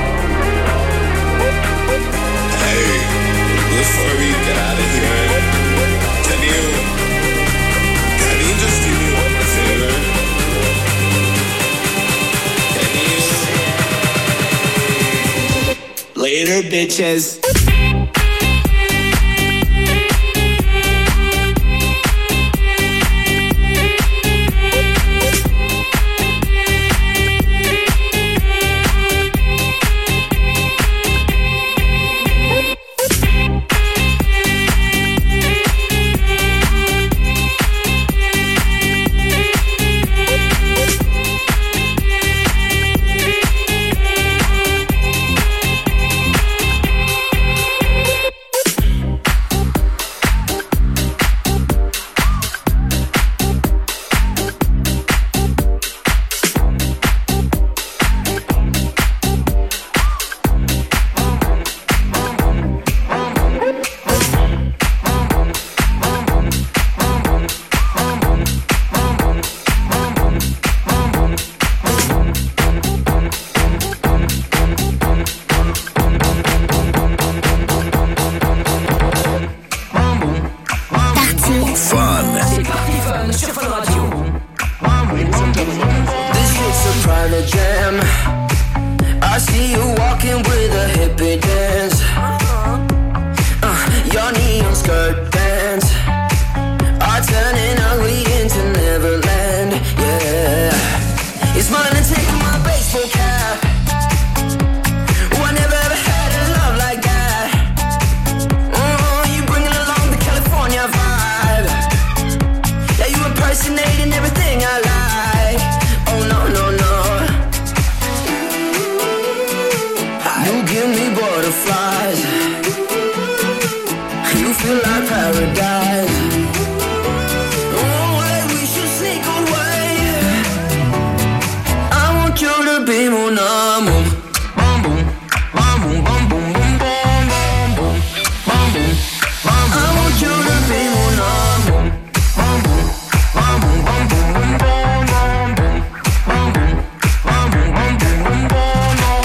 L: Hey, before we get out of here, can you just do me one favor?
F: Later, bitches. see you walking with a hippie dance. Your neon skirt pants are turning ugly into Neverland. Yeah, you're smiling and taking my baseball cap. Oh, I never ever had a love like that. You bringing along the California vibe. Yeah, you impersonating everything I like. Oh no, no, no. You give me butterflies. You feel like paradise. Oh, hey, we should sneak away. I want you to be mon amour. Bum boom, bum boom, bum boom, boom, bum boom, bum boom, bum boom. I want you to be mon amour. Bum boom, bum boom, bum boom, boom, bum boom, bum boom, bum boom, bum boom, boom, bum boom.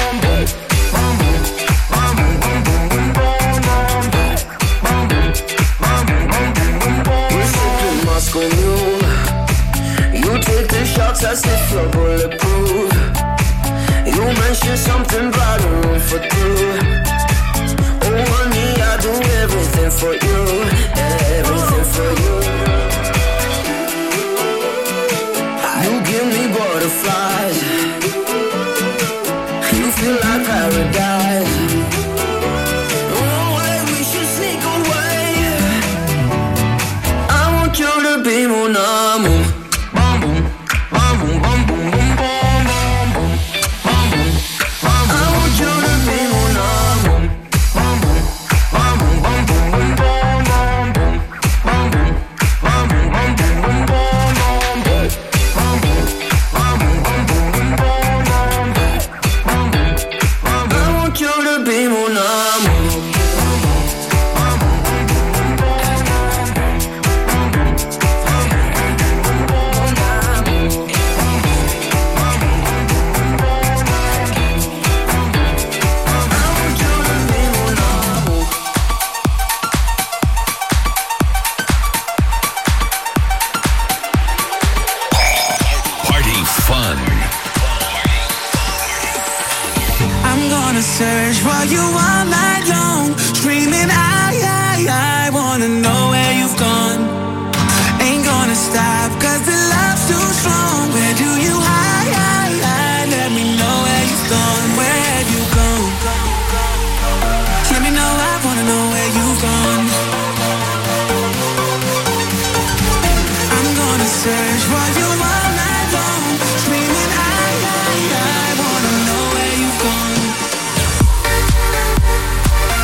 F: Moscow Mule. You take the shots as if you're bulletproof. You mention something about a room for two. Oh honey, I do everything for you. Everything for you. You give me butterflies. You feel like paradise. Oh hey, we should sneak away. I want you to be mon amour. Bum boom, bum boom, bum boom, boom, bum boom, bum boom, bum boom. I want you to be mon amour. Bum boom, bum boom, bum boom, boom, bum boom, bum boom, bum boom, bum boom, boom, bum boom, bum boom, bum boom, bum boom, boom, bum boom, bum boom. I want you to be mon amour.
B: Search for you all night long, screaming I wanna know where you've gone. Ain't gonna stop, cause the love's too strong. Where do you hide? Let me know where you've gone. Where have you gone? Let me know, I wanna know where you've gone. I'm gonna search for you all night long, screaming I wanna know where you've gone.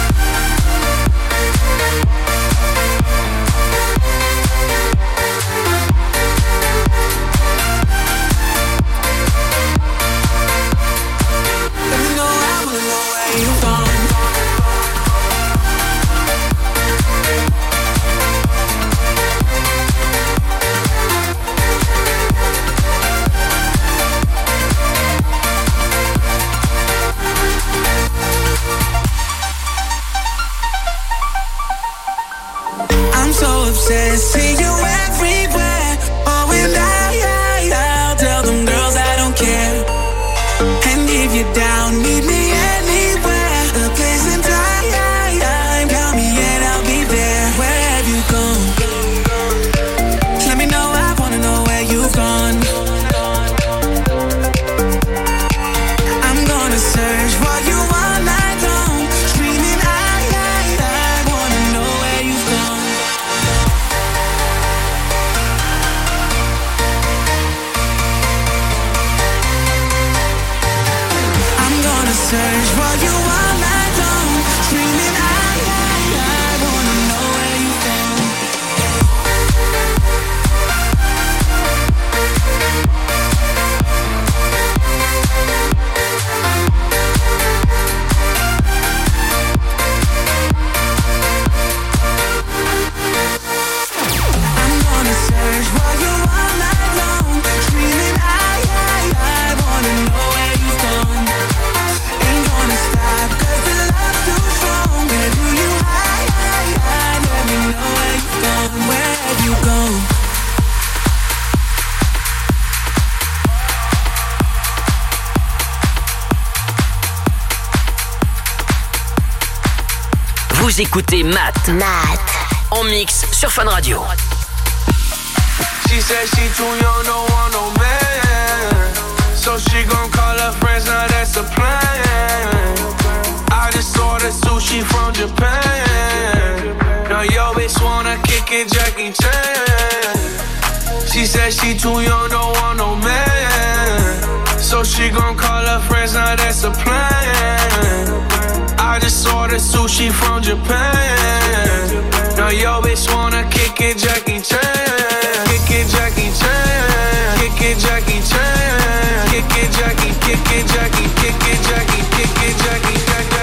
E: Vous écoutez Matt. En mix sur Fun Radio.
F: She said she too young, don't want no man. So she gon' call her friends, now that's a plan. I just ordered sushi from Japan. Now yo bitch wanna kick it, Jackie Chan. She said she too young, don't want no man. So she gon' call her friends, now that's a plan. I just ordered sushi from Japan. Now yo bitch wanna kick it, Jackie Chan. Kick it, Jackie Chan. Kick it, Jackie Chan. Kick it, Jackie. Kick it, Jackie. Kick it, Jackie. Kick it, Jackie.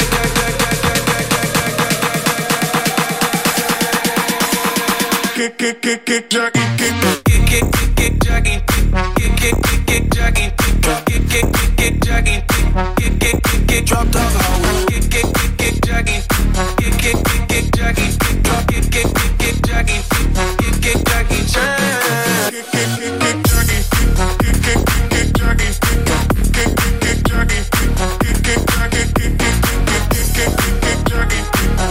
B: Kick, Jackie.
F: Kick Jackie. Kick Jackie. Kick Jackie. Kick drop top how we kick Jackie. Kick Jackie. Kick Jackie. Kick Jackie Chan. Kick Jackie. Kick Jackie. Kick Jackie. Kick Jackie. Kick Jackie.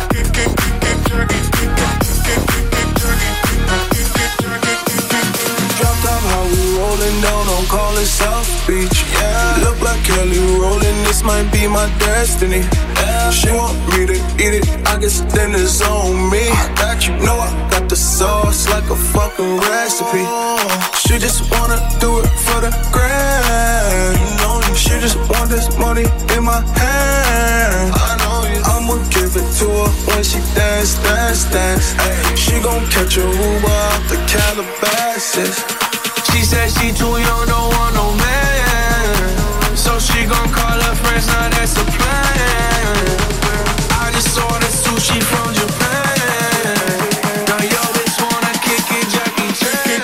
F: Down on College South Beach, yeah. Look like Kelly rolling, this might be my destiny. Yeah. She want me to eat it, I guess then it's on me. I got you, know I got the sauce like a fucking recipe. She just wanna do it for the grand. You know you. She just want this money in my hand. I know you. I'ma give it to her when she dance. Ay, she gon' catch a Uber out the Calabasas. She said she too young, don't want no man. So she gon' call her friends, now that's a plan. I just ordered sushi from Japan. Now yo bitch wanna kick it, Jackie Chan.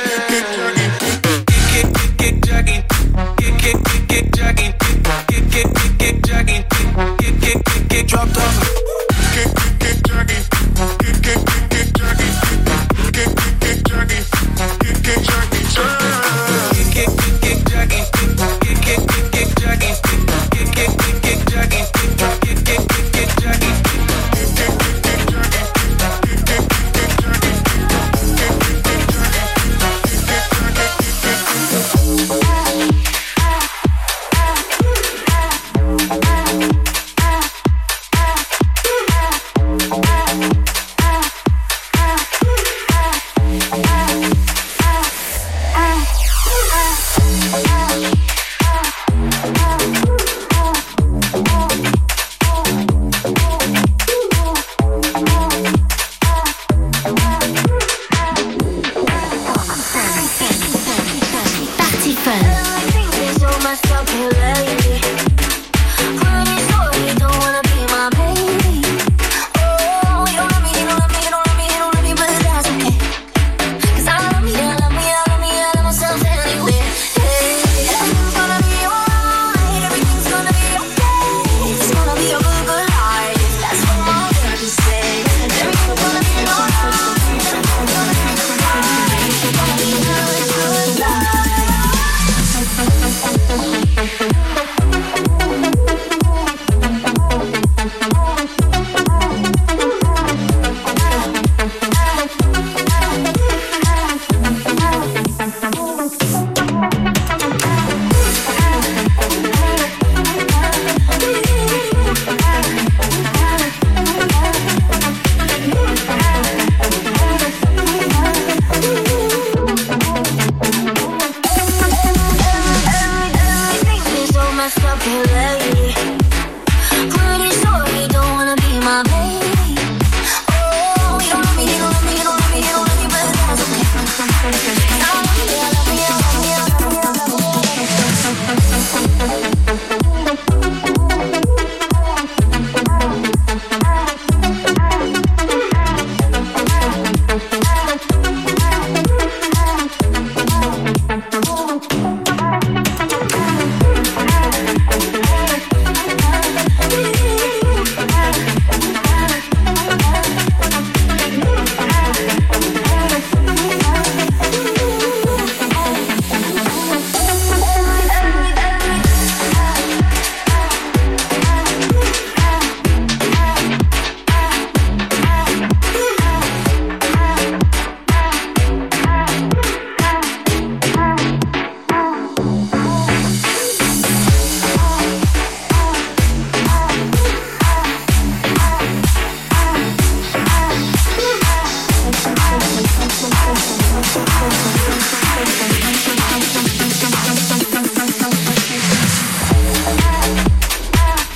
F: Kick Jackie. Kick Jackie. Kick Jackie. Kick drop top. Kick Jackie. Kick Jackie. Kick Jackie. Kick Jackie Chan.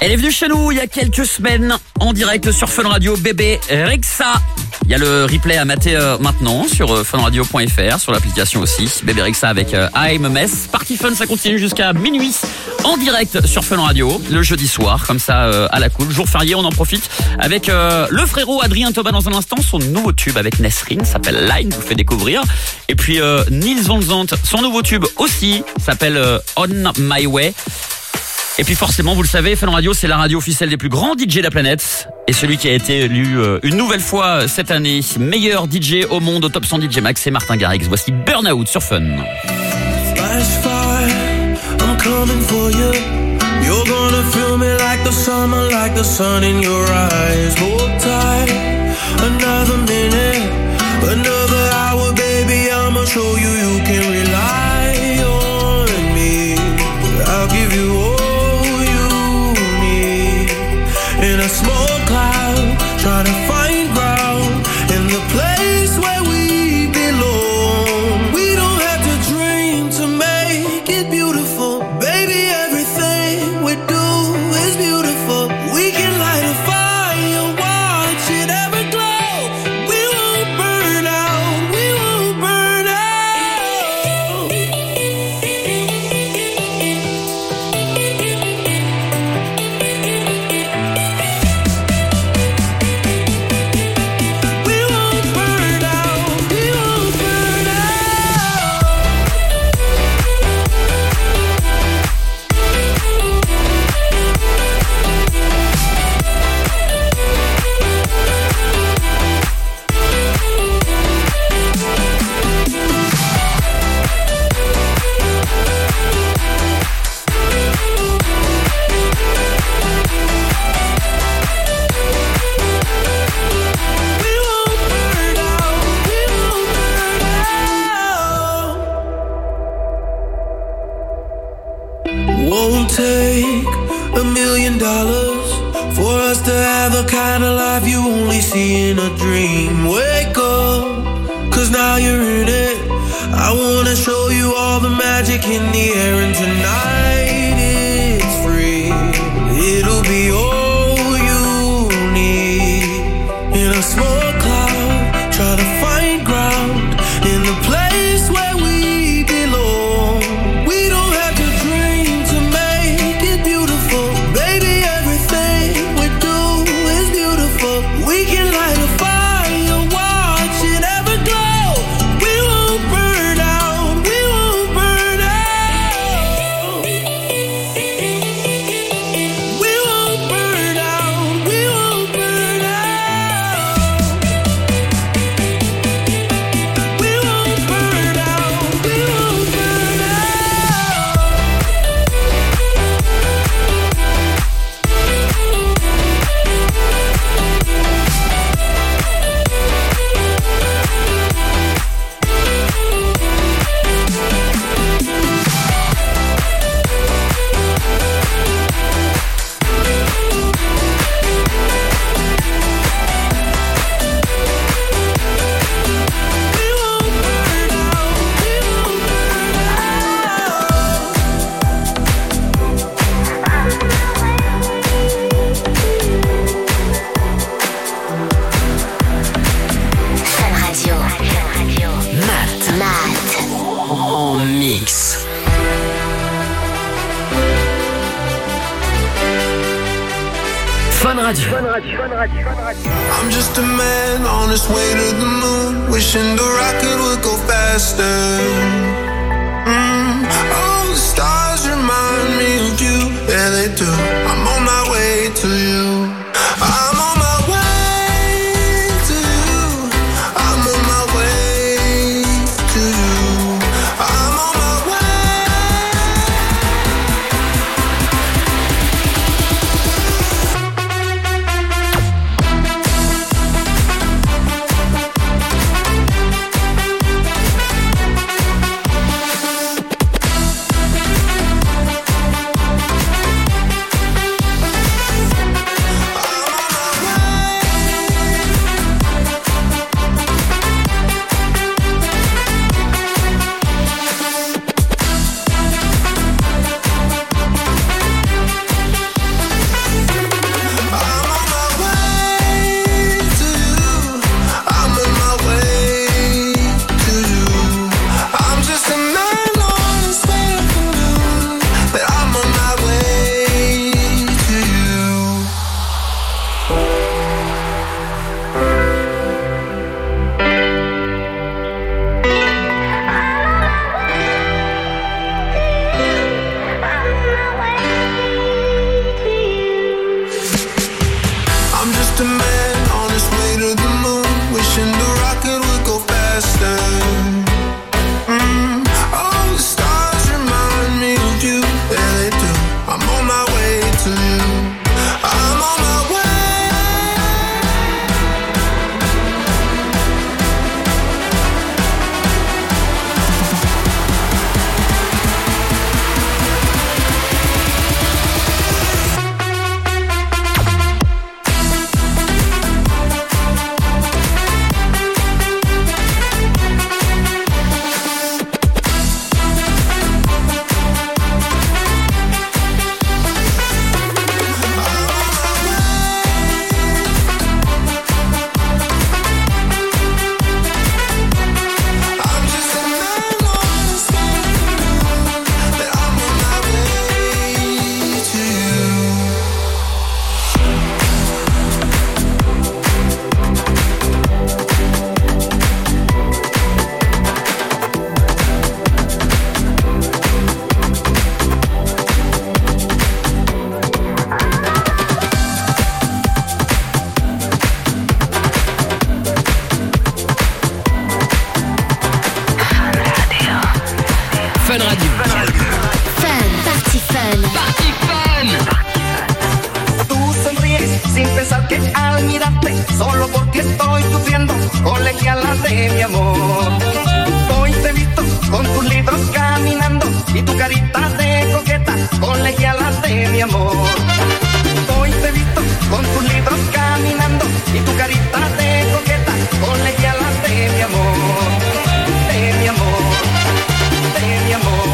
A: Elle est venue chez nous il y a quelques semaines en direct sur Fun Radio, bébé Rexha. Il y a le replay à mater maintenant sur funradio.fr, sur l'application aussi. Bébé Rexha avec I'm a Mess. Party Fun, ça continue jusqu'à minuit en direct sur Fun Radio, le jeudi soir, comme ça à la cool. Jour férié, on en profite avec le frérot Adrien Thomas dans un instant. Son nouveau tube avec Nesrine s'appelle Line, je vous fais découvrir. Et puis Nils Van Zandt, son nouveau tube aussi s'appelle On My Way. Et puis forcément, vous le savez, Fun Radio, c'est la radio officielle des plus grands DJ de la planète. Et celui qui a été élu une nouvelle fois cette année meilleur DJ au monde au top 100 DJ Max, c'est Martin Garrix. Voici Burnout sur Fun.
B: Flash fire, I'm coming for you. You're gonna feel me like the summer, like the sun in your eyes. Hold tight, another minute, another hour, baby. I'ma show you you can rely on me. I'll give you all in a small cloud, trying to find ground in the place where we belong. We don't have to dream to make it beautiful. Baby, everything we do is beautiful. We can light a fire, watch it ever glow. We won't burn out, we won't burn out. Won't take $1 million for us to have the kind of life you only see in a dream. Wake up, cause now you're in it. I wanna show you all the magic in the air, and tonight it's free. It'll be all you need. In a small cloud, try to find ground in the place where we belong. We don't have to dream to make it beautiful. Baby, everything we do is beautiful. We can light a fire, watch it ever glow. We won't burn out, we won't burn out. We won't burn out, we won't burn out. We won't burn out, we won't burn out.
H: Fun Radio. Matt. En mix.
E: Fun Radio.
B: I'm just a man on his way to the moon, wishing the rocket would go faster. All the stars remind me of you, yeah they do. I'm on my way to you. I'm on my way to you. I'm on my way to you. I'm on my
A: Radio.
G: Fun, party fun.
A: Party fun.
N: Tú sonríes sin pensar que al mirarte solo por ti estoy sufriendo. Colegiala de mi amor. Hoy te he visto con tus libros caminando y tu carita de coqueta. Colegiala de mi amor. Hoy te he visto con tus libros caminando y tu carita de coqueta. Colegiala de mi amor. De mi amor. De mi amor.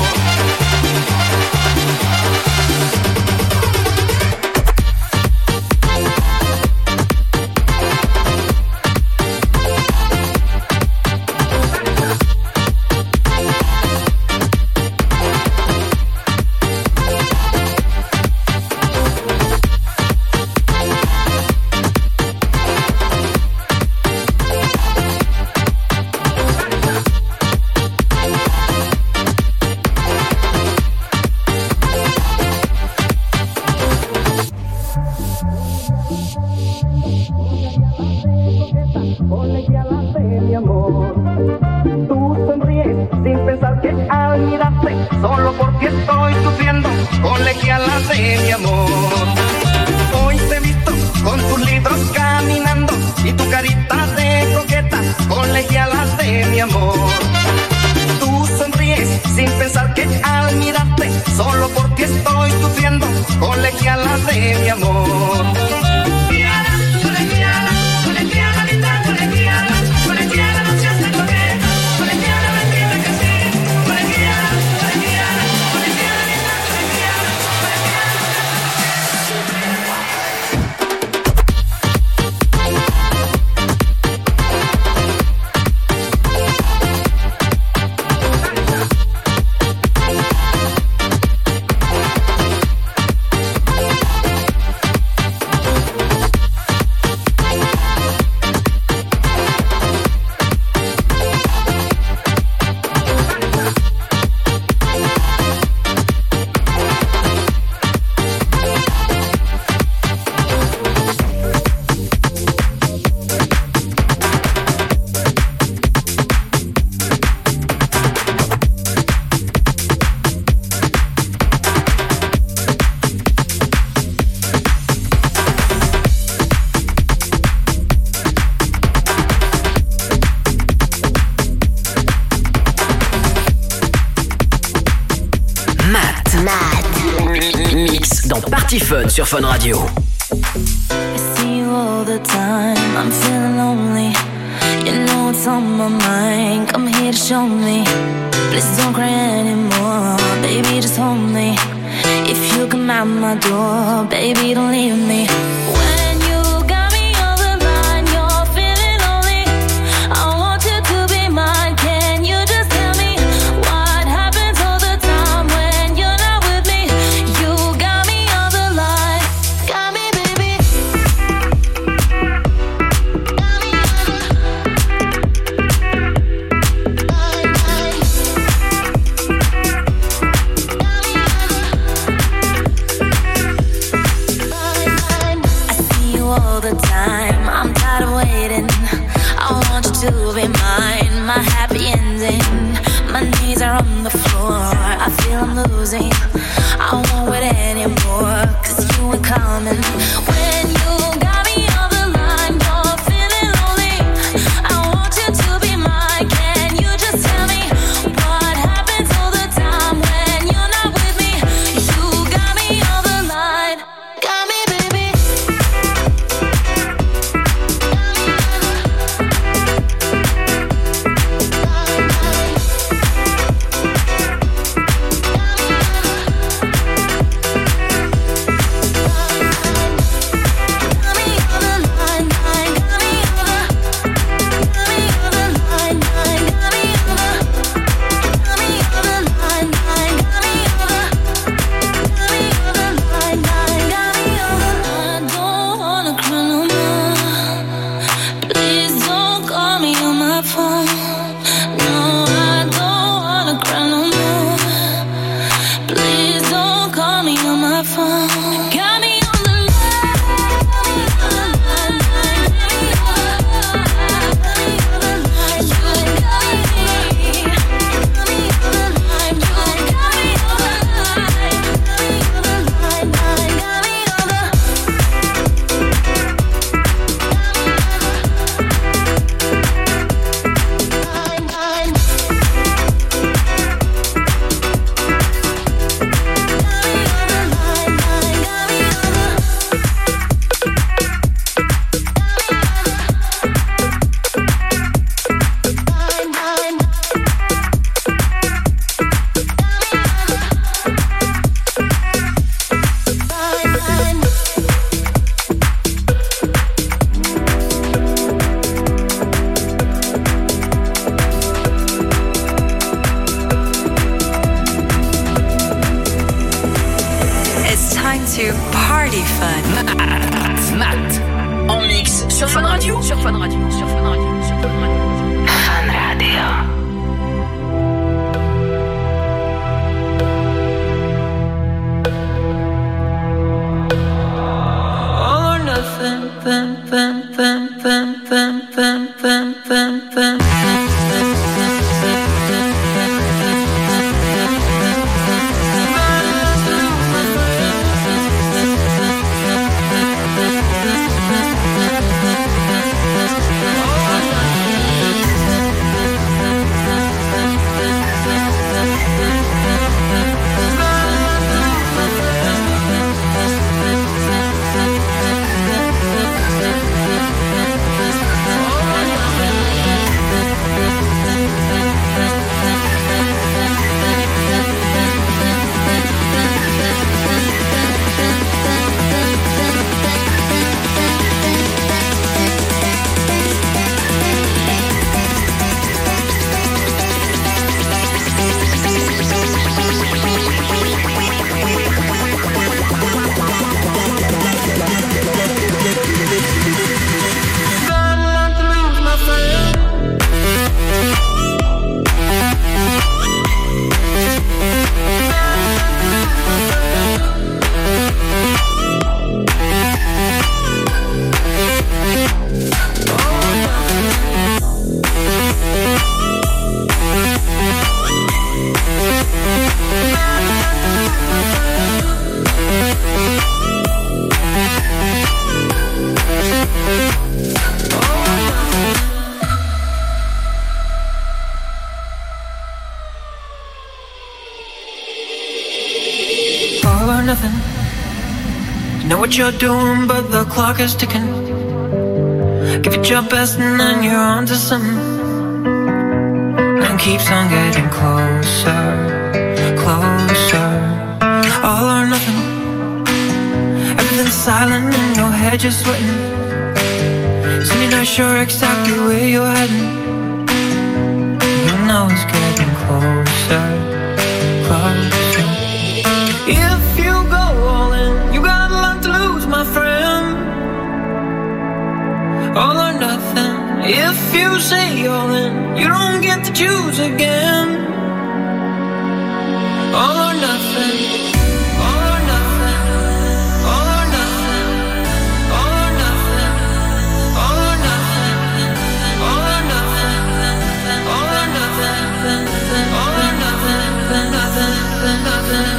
E: Fun sur Fun Radio.
P: I see you all the time, I'm feeling lonely. You know it's on my mind, come here to show me. Please don't cry anymore, baby, just hold me. If you come out my door, baby, don't leave me. When you got me on the line, you're feeling lonely. I want you to be mine, can you just tell me what happens all the time when you're not with me? You got me on the line, got me, baby. Got me on the line, line. All the time, I'm tired of waiting. I want you to be mine, my happy ending. My knees are on the floor, I feel I'm losing. I won't wait anymore, 'cause you ain't coming. When you got me on the line, you're feeling lonely. I want you to be mine, can you just tell me what happens all the time when you're not with me? You got me on the line, got me, baby.
H: to Party Fun.
E: Matt, en mix sur Fun Radio. Sur Fun Radio. Sur Fun Radio. Sur Fun Radio. Fun Radio.
F: All or nothing, bam, bam, bam, bam, bam, bam, bam, bam, bam. All or nothing. You know what you're doing, but the clock is ticking. Give it your best and then you're on to something. And it keeps on getting closer, closer. All or nothing. Everything's silent in your head, you're sweating. So you're not sure exactly where you're heading. You know it's getting closer, closer. If you go all in, you got a lot to lose, my friend. All or nothing. If you say all in, you don't get to choose again. All or nothing. All or nothing. All or nothing. All or nothing. All or nothing. All or nothing. All or nothing. All or nothing. Nothing. Nothing.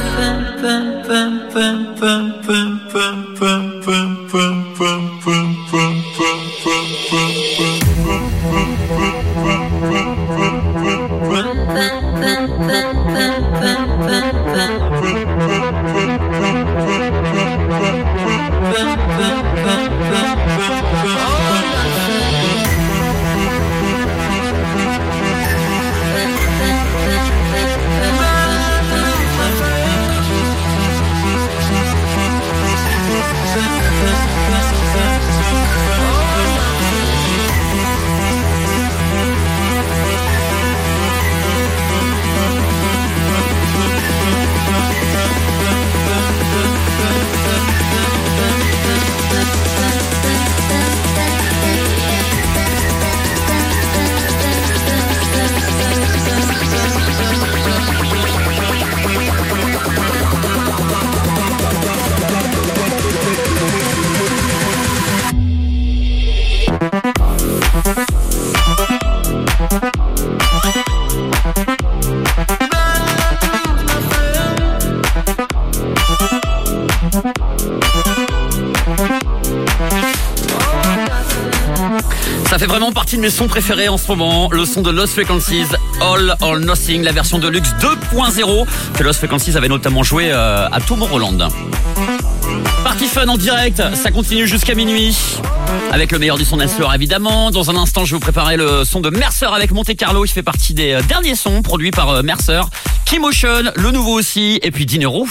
A: Ça fait vraiment partie de mes sons préférés en ce moment. Le son de Lost Frequencies, All or Nothing, la version Deluxe 2.0 que Lost Frequencies avait notamment joué à Tomorrowland. Party Fun en direct, ça continue jusqu'à minuit avec le meilleur du son dance floor évidemment. Dans un instant, je vais vous préparer le son de Mercer avec Monte Carlo. Il fait partie des derniers sons produits par Mercer. Keymotion, le nouveau aussi, et puis Dinero.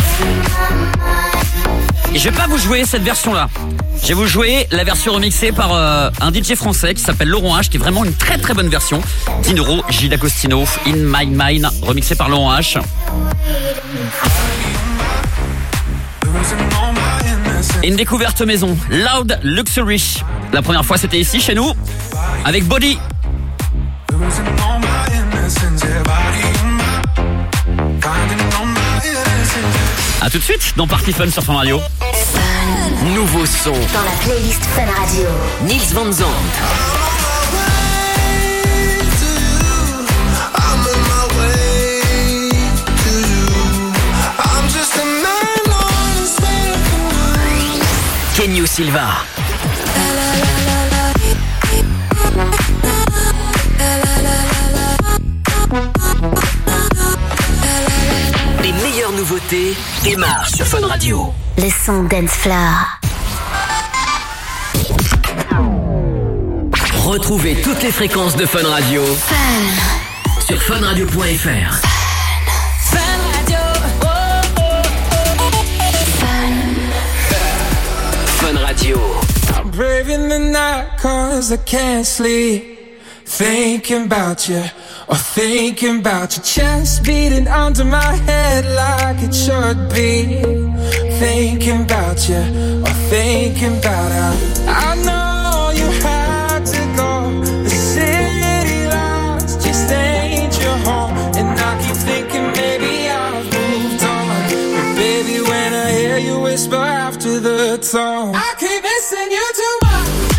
A: Et je vais pas vous jouer cette version-là. Je vais vous jouer la version remixée par un DJ français qui s'appelle Laurent H, qui est vraiment une très très bonne version. Dinero, Gilles Agostino, In My Mind, remixé par Laurent H.
D: There was a moment
A: Et une découverte maison, Loud Luxury. La première fois c'était ici chez nous, avec Body. A tout de suite dans Party Fun sur Fun Radio.
E: Nouveau son
Q: dans la playlist Fun Radio.
E: Nils Van Zandt. Kenyo Silva. Les meilleures nouveautés démarrent sur Fun Radio.
Q: Le son Dance Floor.
E: Retrouvez toutes les fréquences de Fun Radio sur funradio.fr. Fun Radio.
N: I'm braving the night 'cause I can't sleep. Thinking about you, or thinking about your chest beating under my head like it should be. Thinking about you, or thinking about how I know you had to go. The city lights just ain't your home, and I keep thinking maybe I've moved on. But baby, when I hear you whisper after the tone, I keep missing you too much.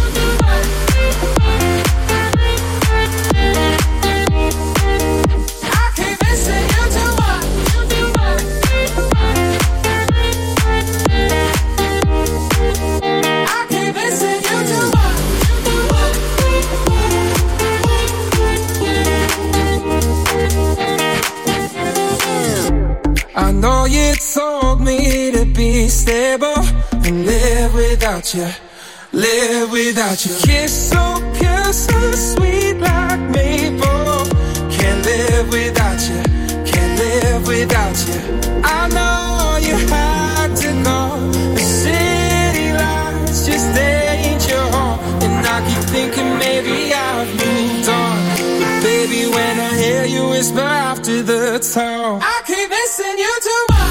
N: I know you told me to be stable and live without you, live without you. Kiss so pure, so sweet like maple. Can't live without you, can't live without you. I know you had to go. The city lights just ain't your home, and I keep thinking maybe I've moved on. But baby, when I hear you whisper after the tone, I keep missing you too much.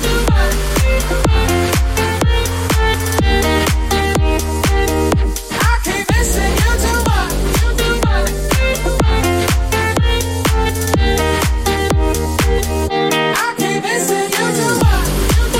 N: I keep missing you too much. I keep missing you too much.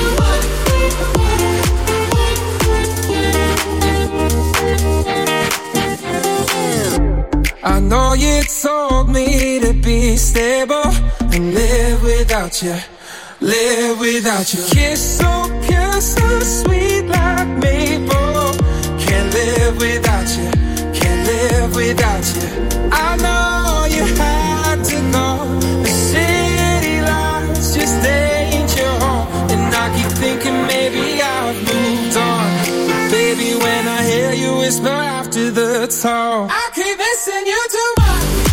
N: I know you told me to be stable and live without you, live without you. Kiss so pure, so sweet like maple. Can't live without you, can't live without you. I know you had to go. The city lights just ain't your home, and I keep thinking maybe I've moved on. But baby, when I hear you whisper after the tone, I keep missing you too much.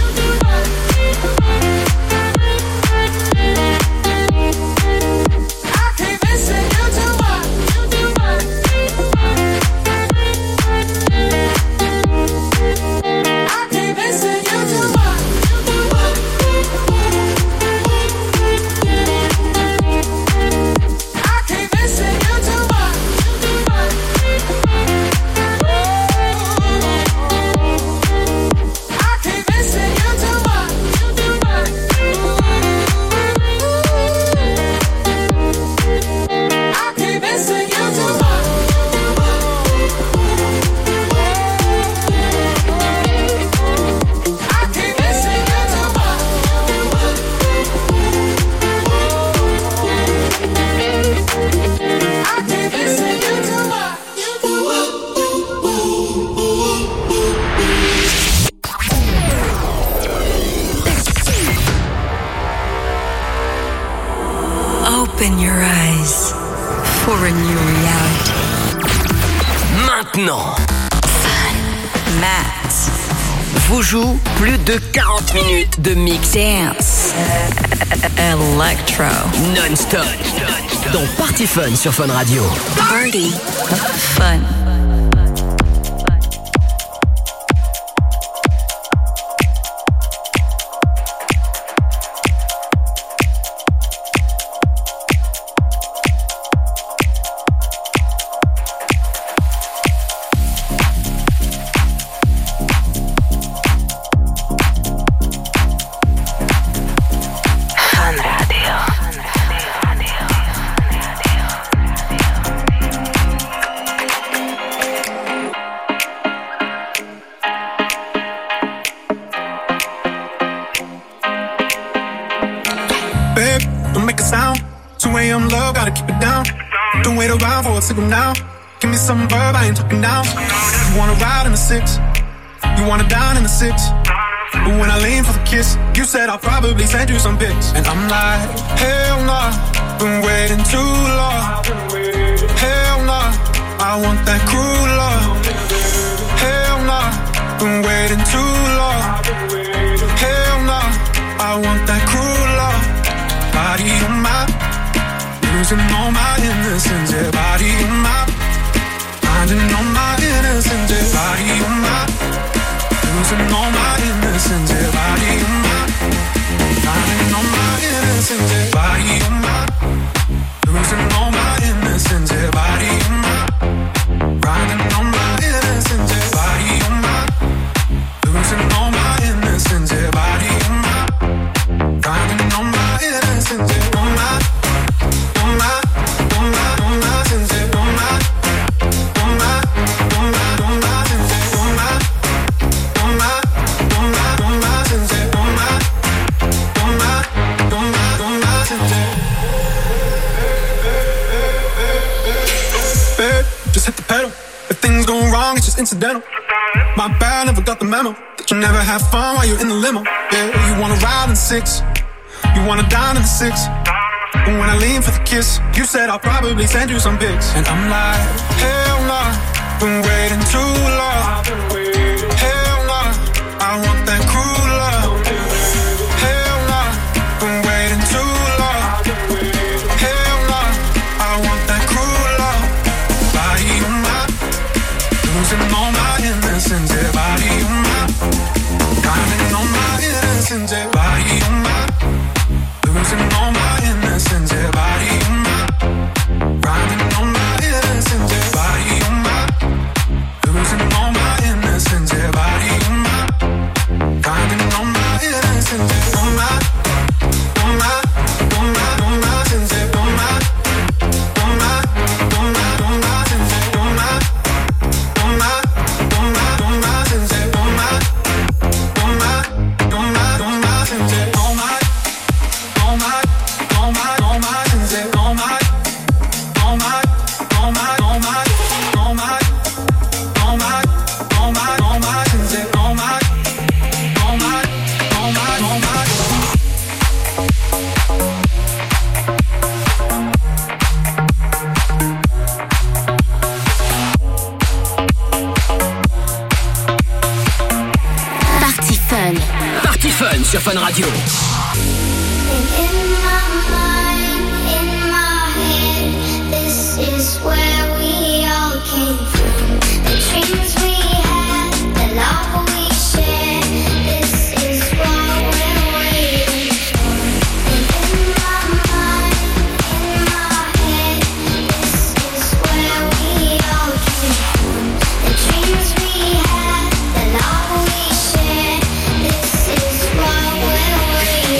H: Open your eyes for a new reality.
E: Maintenant,
H: Matt
E: vous joue plus de 40 minutes de mix
H: Dance Electro
E: non-stop dans Party Fun sur Fun Radio.
H: Party Fun.
D: Anyway, I'm low, gotta keep it down. Don't wait around for a signal now. Give me some verb, I ain't talking down. You wanna ride in the 6, you wanna dine in the 6. But when I lean for the kiss, you said I'll probably send you some pics. And I'm like, hell nah, been waiting too long. Hell nah, I want that cruel love. Hell nah, been waiting too long. Hell nah, I want that cruel love. Body on my, losing all my innocence. Yeah, body on my, finding all my innocence. Yeah, body on my, losing all my innocence. Yeah, body on my, finding all my innocence. Yeah, body on my, losing all my innocence. Yeah, body on my, finding all my innocence. Yeah, body on my, losing all my innocence. Yeah, body on my, finding all my innocence. Yeah, on my, on my, on my, on my sense. Yeah, on my, on my, on my, on my sense. Yeah, on my, on my, on my, on my sense. Yeah, on my, on my, on my, on my sense. Yeah. Babe, just hit the pedal. If things go wrong, it's just incidental. My bad, never got the memo that you never have fun while you're in the limo. Yeah, you wanna ride in 6, you wanna dine in the 6. And when I lean for the kiss, you said I'll probably send you some pics. And I'm like, hell nah, been waiting too long. Hell nah, I want that cruel love. Hell nah, been waiting too long. Hell nah, I want that cruel love. Body on my, losing all my innocence. Yeah, body on my, finding all my innocence. Yeah, body on my, losing all my innocence. Yeah, body on my, finding all my innocence. Yeah, body on my, losing all my innocence. Yeah, body on my, finding all my innocence. Yeah, on my, on my, on my, on my sense. Yeah, on my, on my, on my, on my sense. Yeah, on my, on my, on my, on my sense. Yeah, on my, on my, on my, on my sense. Yeah, on my, on my, on my, on my sense. Yeah, on my, on my, on my, on my, on my, on my, on my, on my sense. Yeah, on my, on my, on my, on my.
Q: Party Fun.
E: Party Fun sur Fun Radio.
I: In my mind, in my head, this is where we all came from. The dreams we had, the love we shared, this is what we're waiting for. And in my mind, in my head, this is where we all came from. The dreams we had, the love we shared, this is what we're waiting for.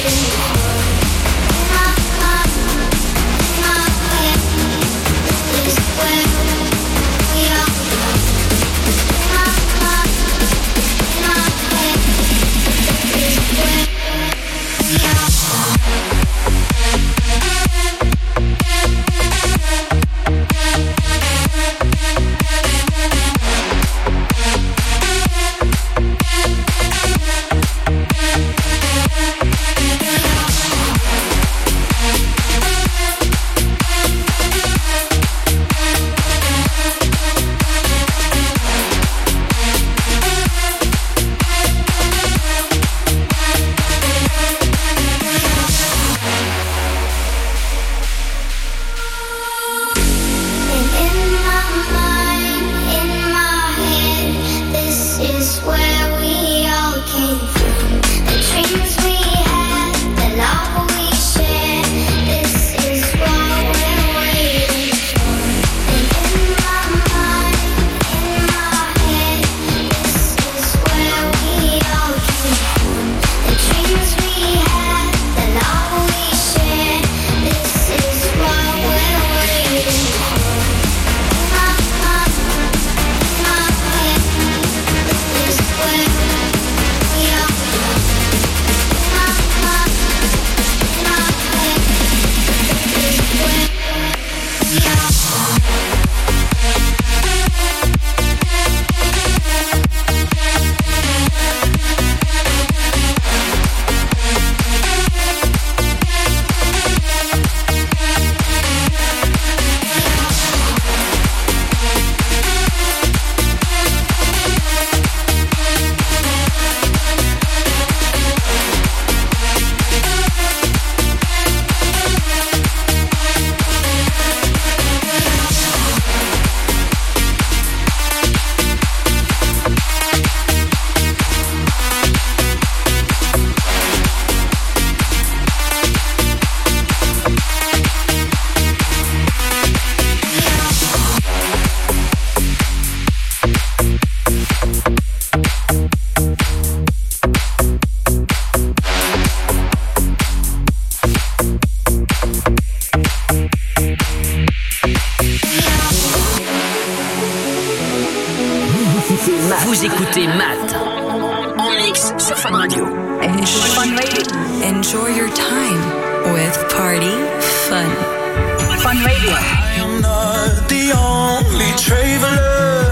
E: Vous écoutez Matt en mix sur Fun Radio.
H: Enjoy your time with Party Fun.
E: Fun Radio.
B: I am not the only traveler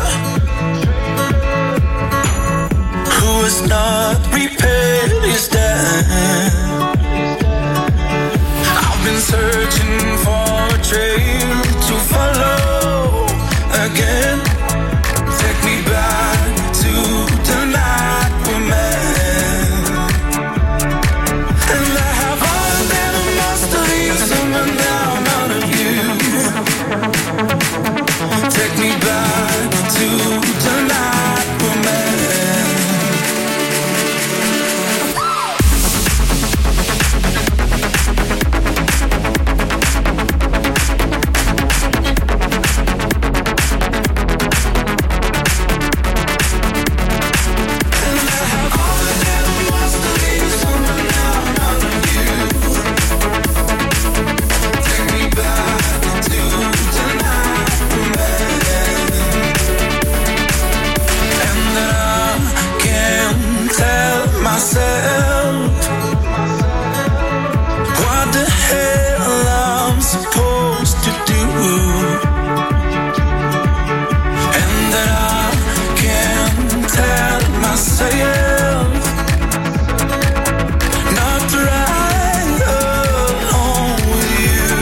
B: who has not repaired his debt. I've been searching for a trail to follow again. Take me back to the night we met. And I have all that I must of you, someone now none of you. Take me back to the night we met. What the hell I'm supposed to do, and that I can't tell myself not to ride along with you.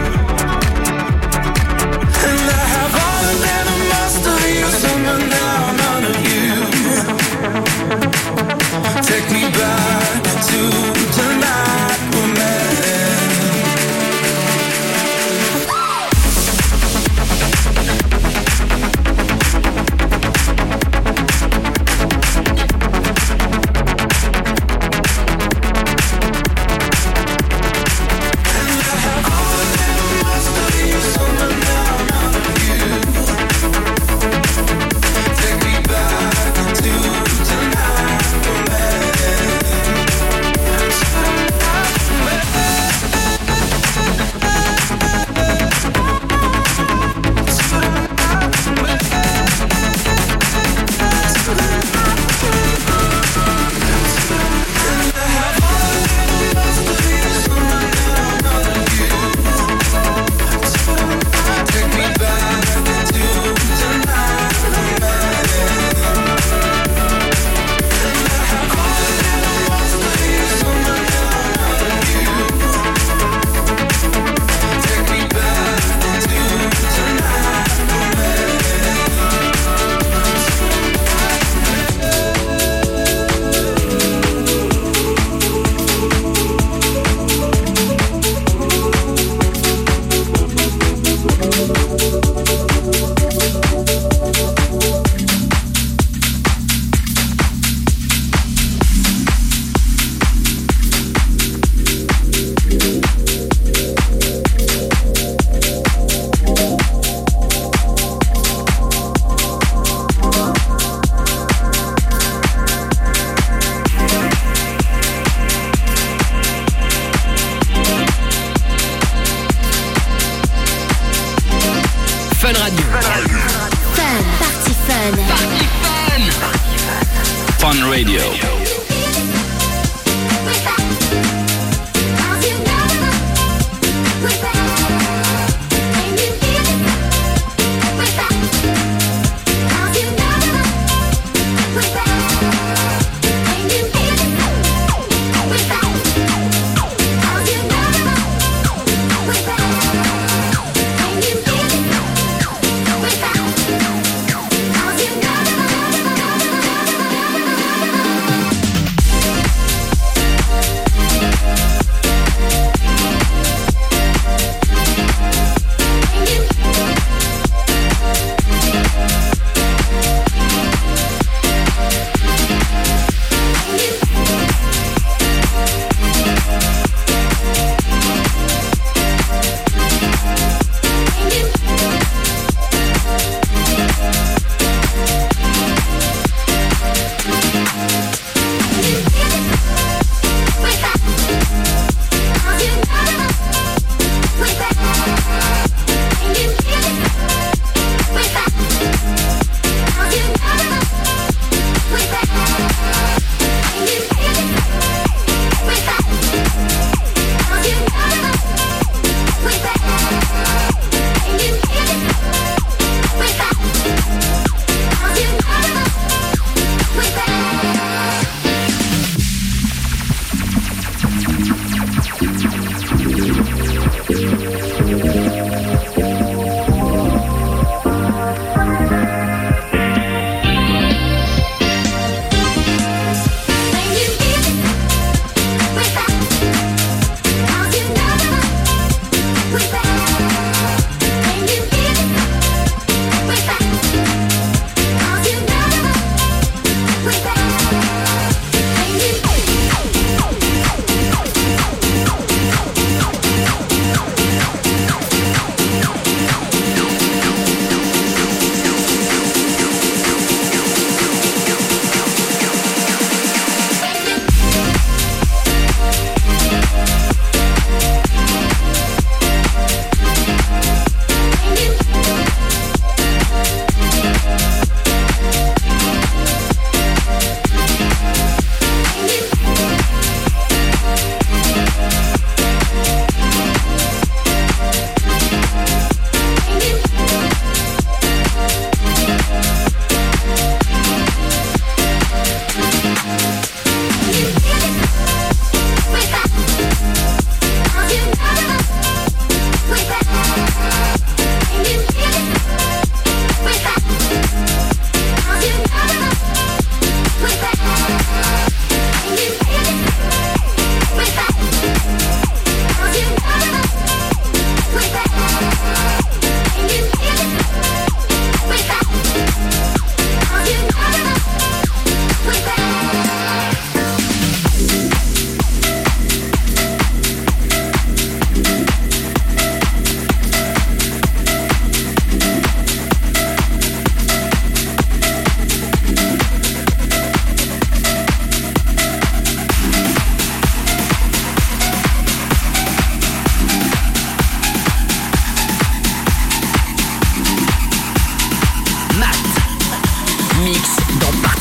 B: And I have all that I must of you, someone now none of you. Take me back to the night we met.
A: Fun Radio.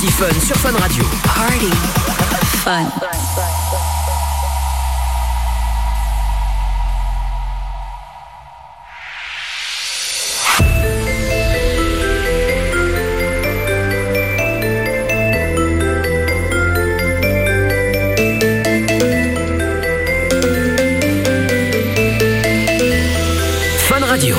R: Party Fun sur Fun Radio.
H: Party Fun.
R: Fun Radio.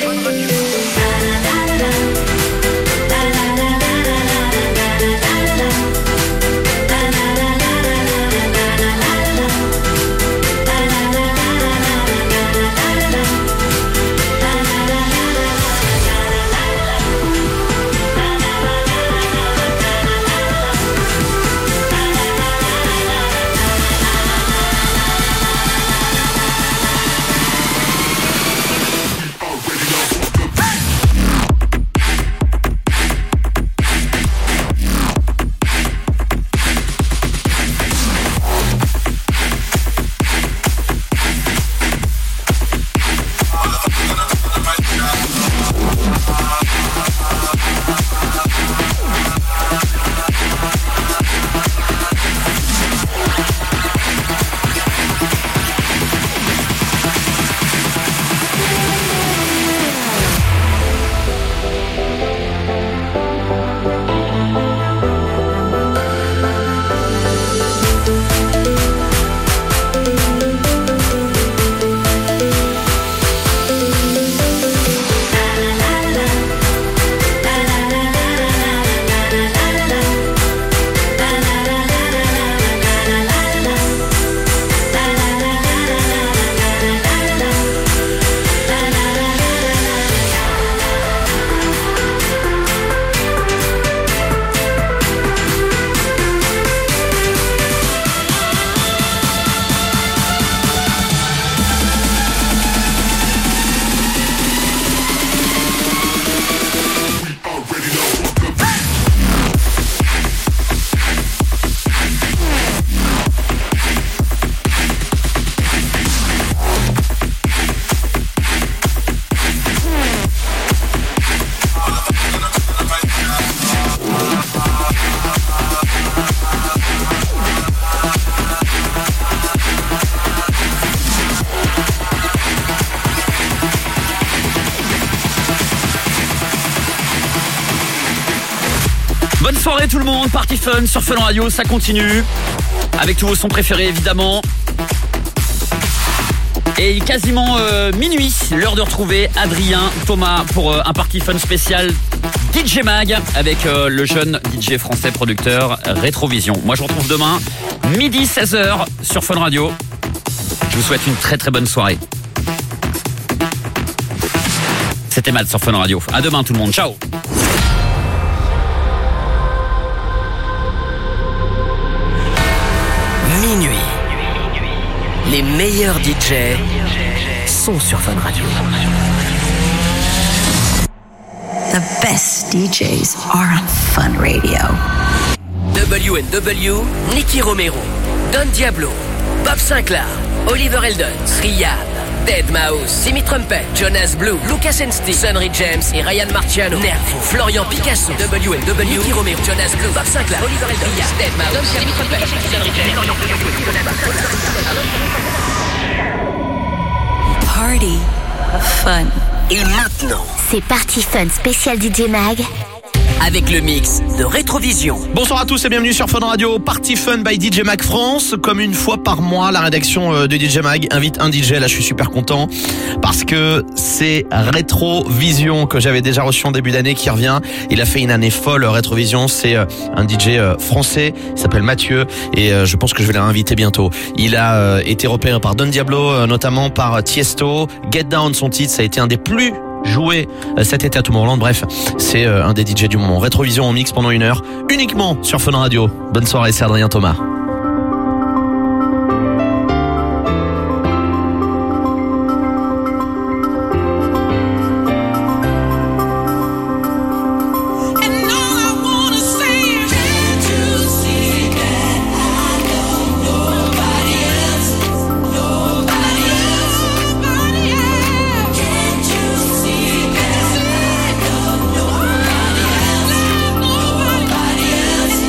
A: Bonne soirée tout le monde, Party Fun sur Fun Radio, ça continue. Avec tous vos sons préférés évidemment. Et quasiment minuit, l'heure de retrouver Adrien Thomas pour un Party Fun spécial DJ Mag avec le jeune DJ français producteur Rétrovision. Moi je vous retrouve demain, midi 16h sur Fun Radio. Je vous souhaite une très très bonne soirée. C'était Matt sur Fun Radio. À demain tout le monde, ciao.
R: Minuit. Les meilleurs DJ sont sur Fun Radio.
H: The best DJs are on Fun Radio.
R: WNW, Nicky Romero, Don Diablo, Bob Sinclair, Oliver Eldon, Riyad, Deadmau5, Simi Trumpet, Jonas Blue, Lucas Ensti, Sonny James et Ryan Marciano, Nervo, Florian Picasso, WNW, Nicky Romero, Jonas Blue, Bob Sinclair, Oliver Eldon, Riyad, Deadmau5, Simi Trumpet, Sonny James,
H: Party Fun.
R: Et maintenant,
Q: C'est Party Fun spécial DJ Mag.
R: avec le mix de Rétrovision.
S: Bonsoir à tous et bienvenue sur Fun Radio, Party Fun by DJ Mag France. Comme une fois par mois, la rédaction de DJ Mag invite un DJ. Là, je suis super content parce que c'est Rétrovision que j'avais déjà reçu en début d'année qui revient. Il a fait une année folle. Rétrovision, c'est un DJ français, il s'appelle Mathieu et je pense que je vais le réinviter bientôt. Il a été repéré par Don Diablo, notamment par Tiesto. Get Down, son titre, ça a été un des plus joué cet été à Tomorrowland. Bref, c'est un des DJ du moment. Rétrovision en mix pendant 1 heure, uniquement sur Fun Radio. Bonne soirée, c'est Adrien Thomas.
I: Nobody else.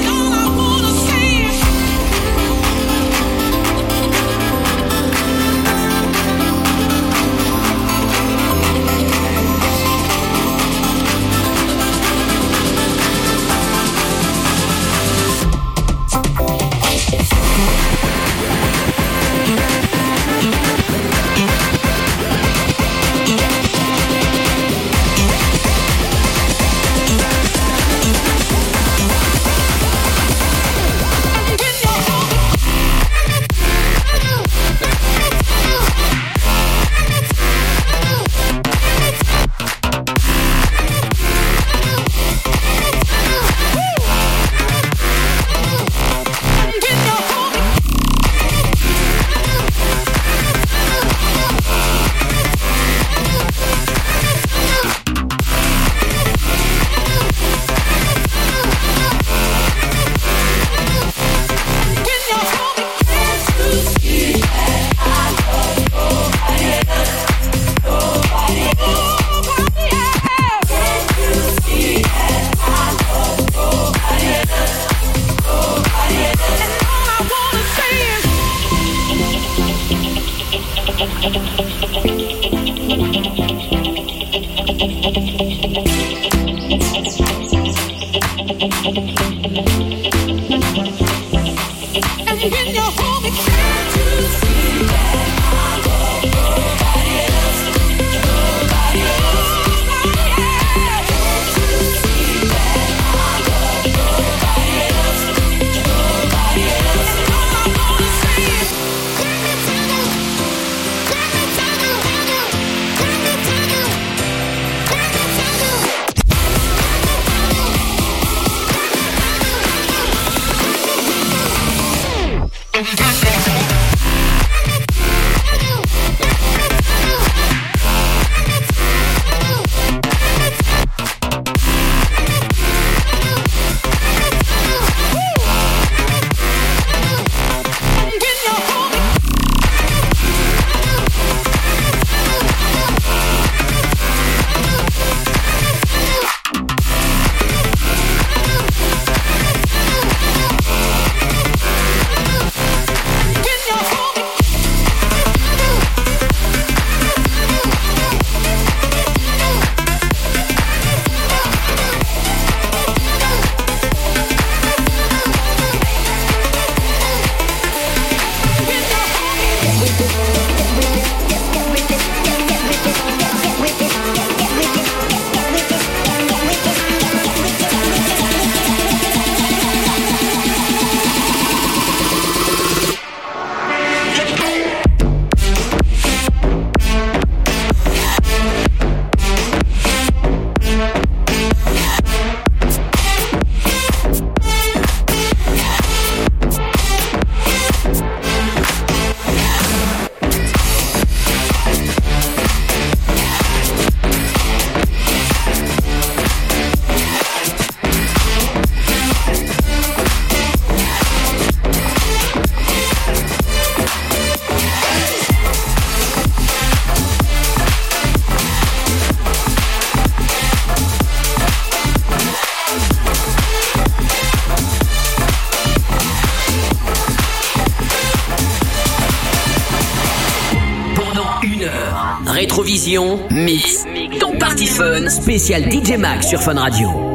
R: l'émission Mix. Ton Party Fun spécial DJ Mag sur Fun Radio.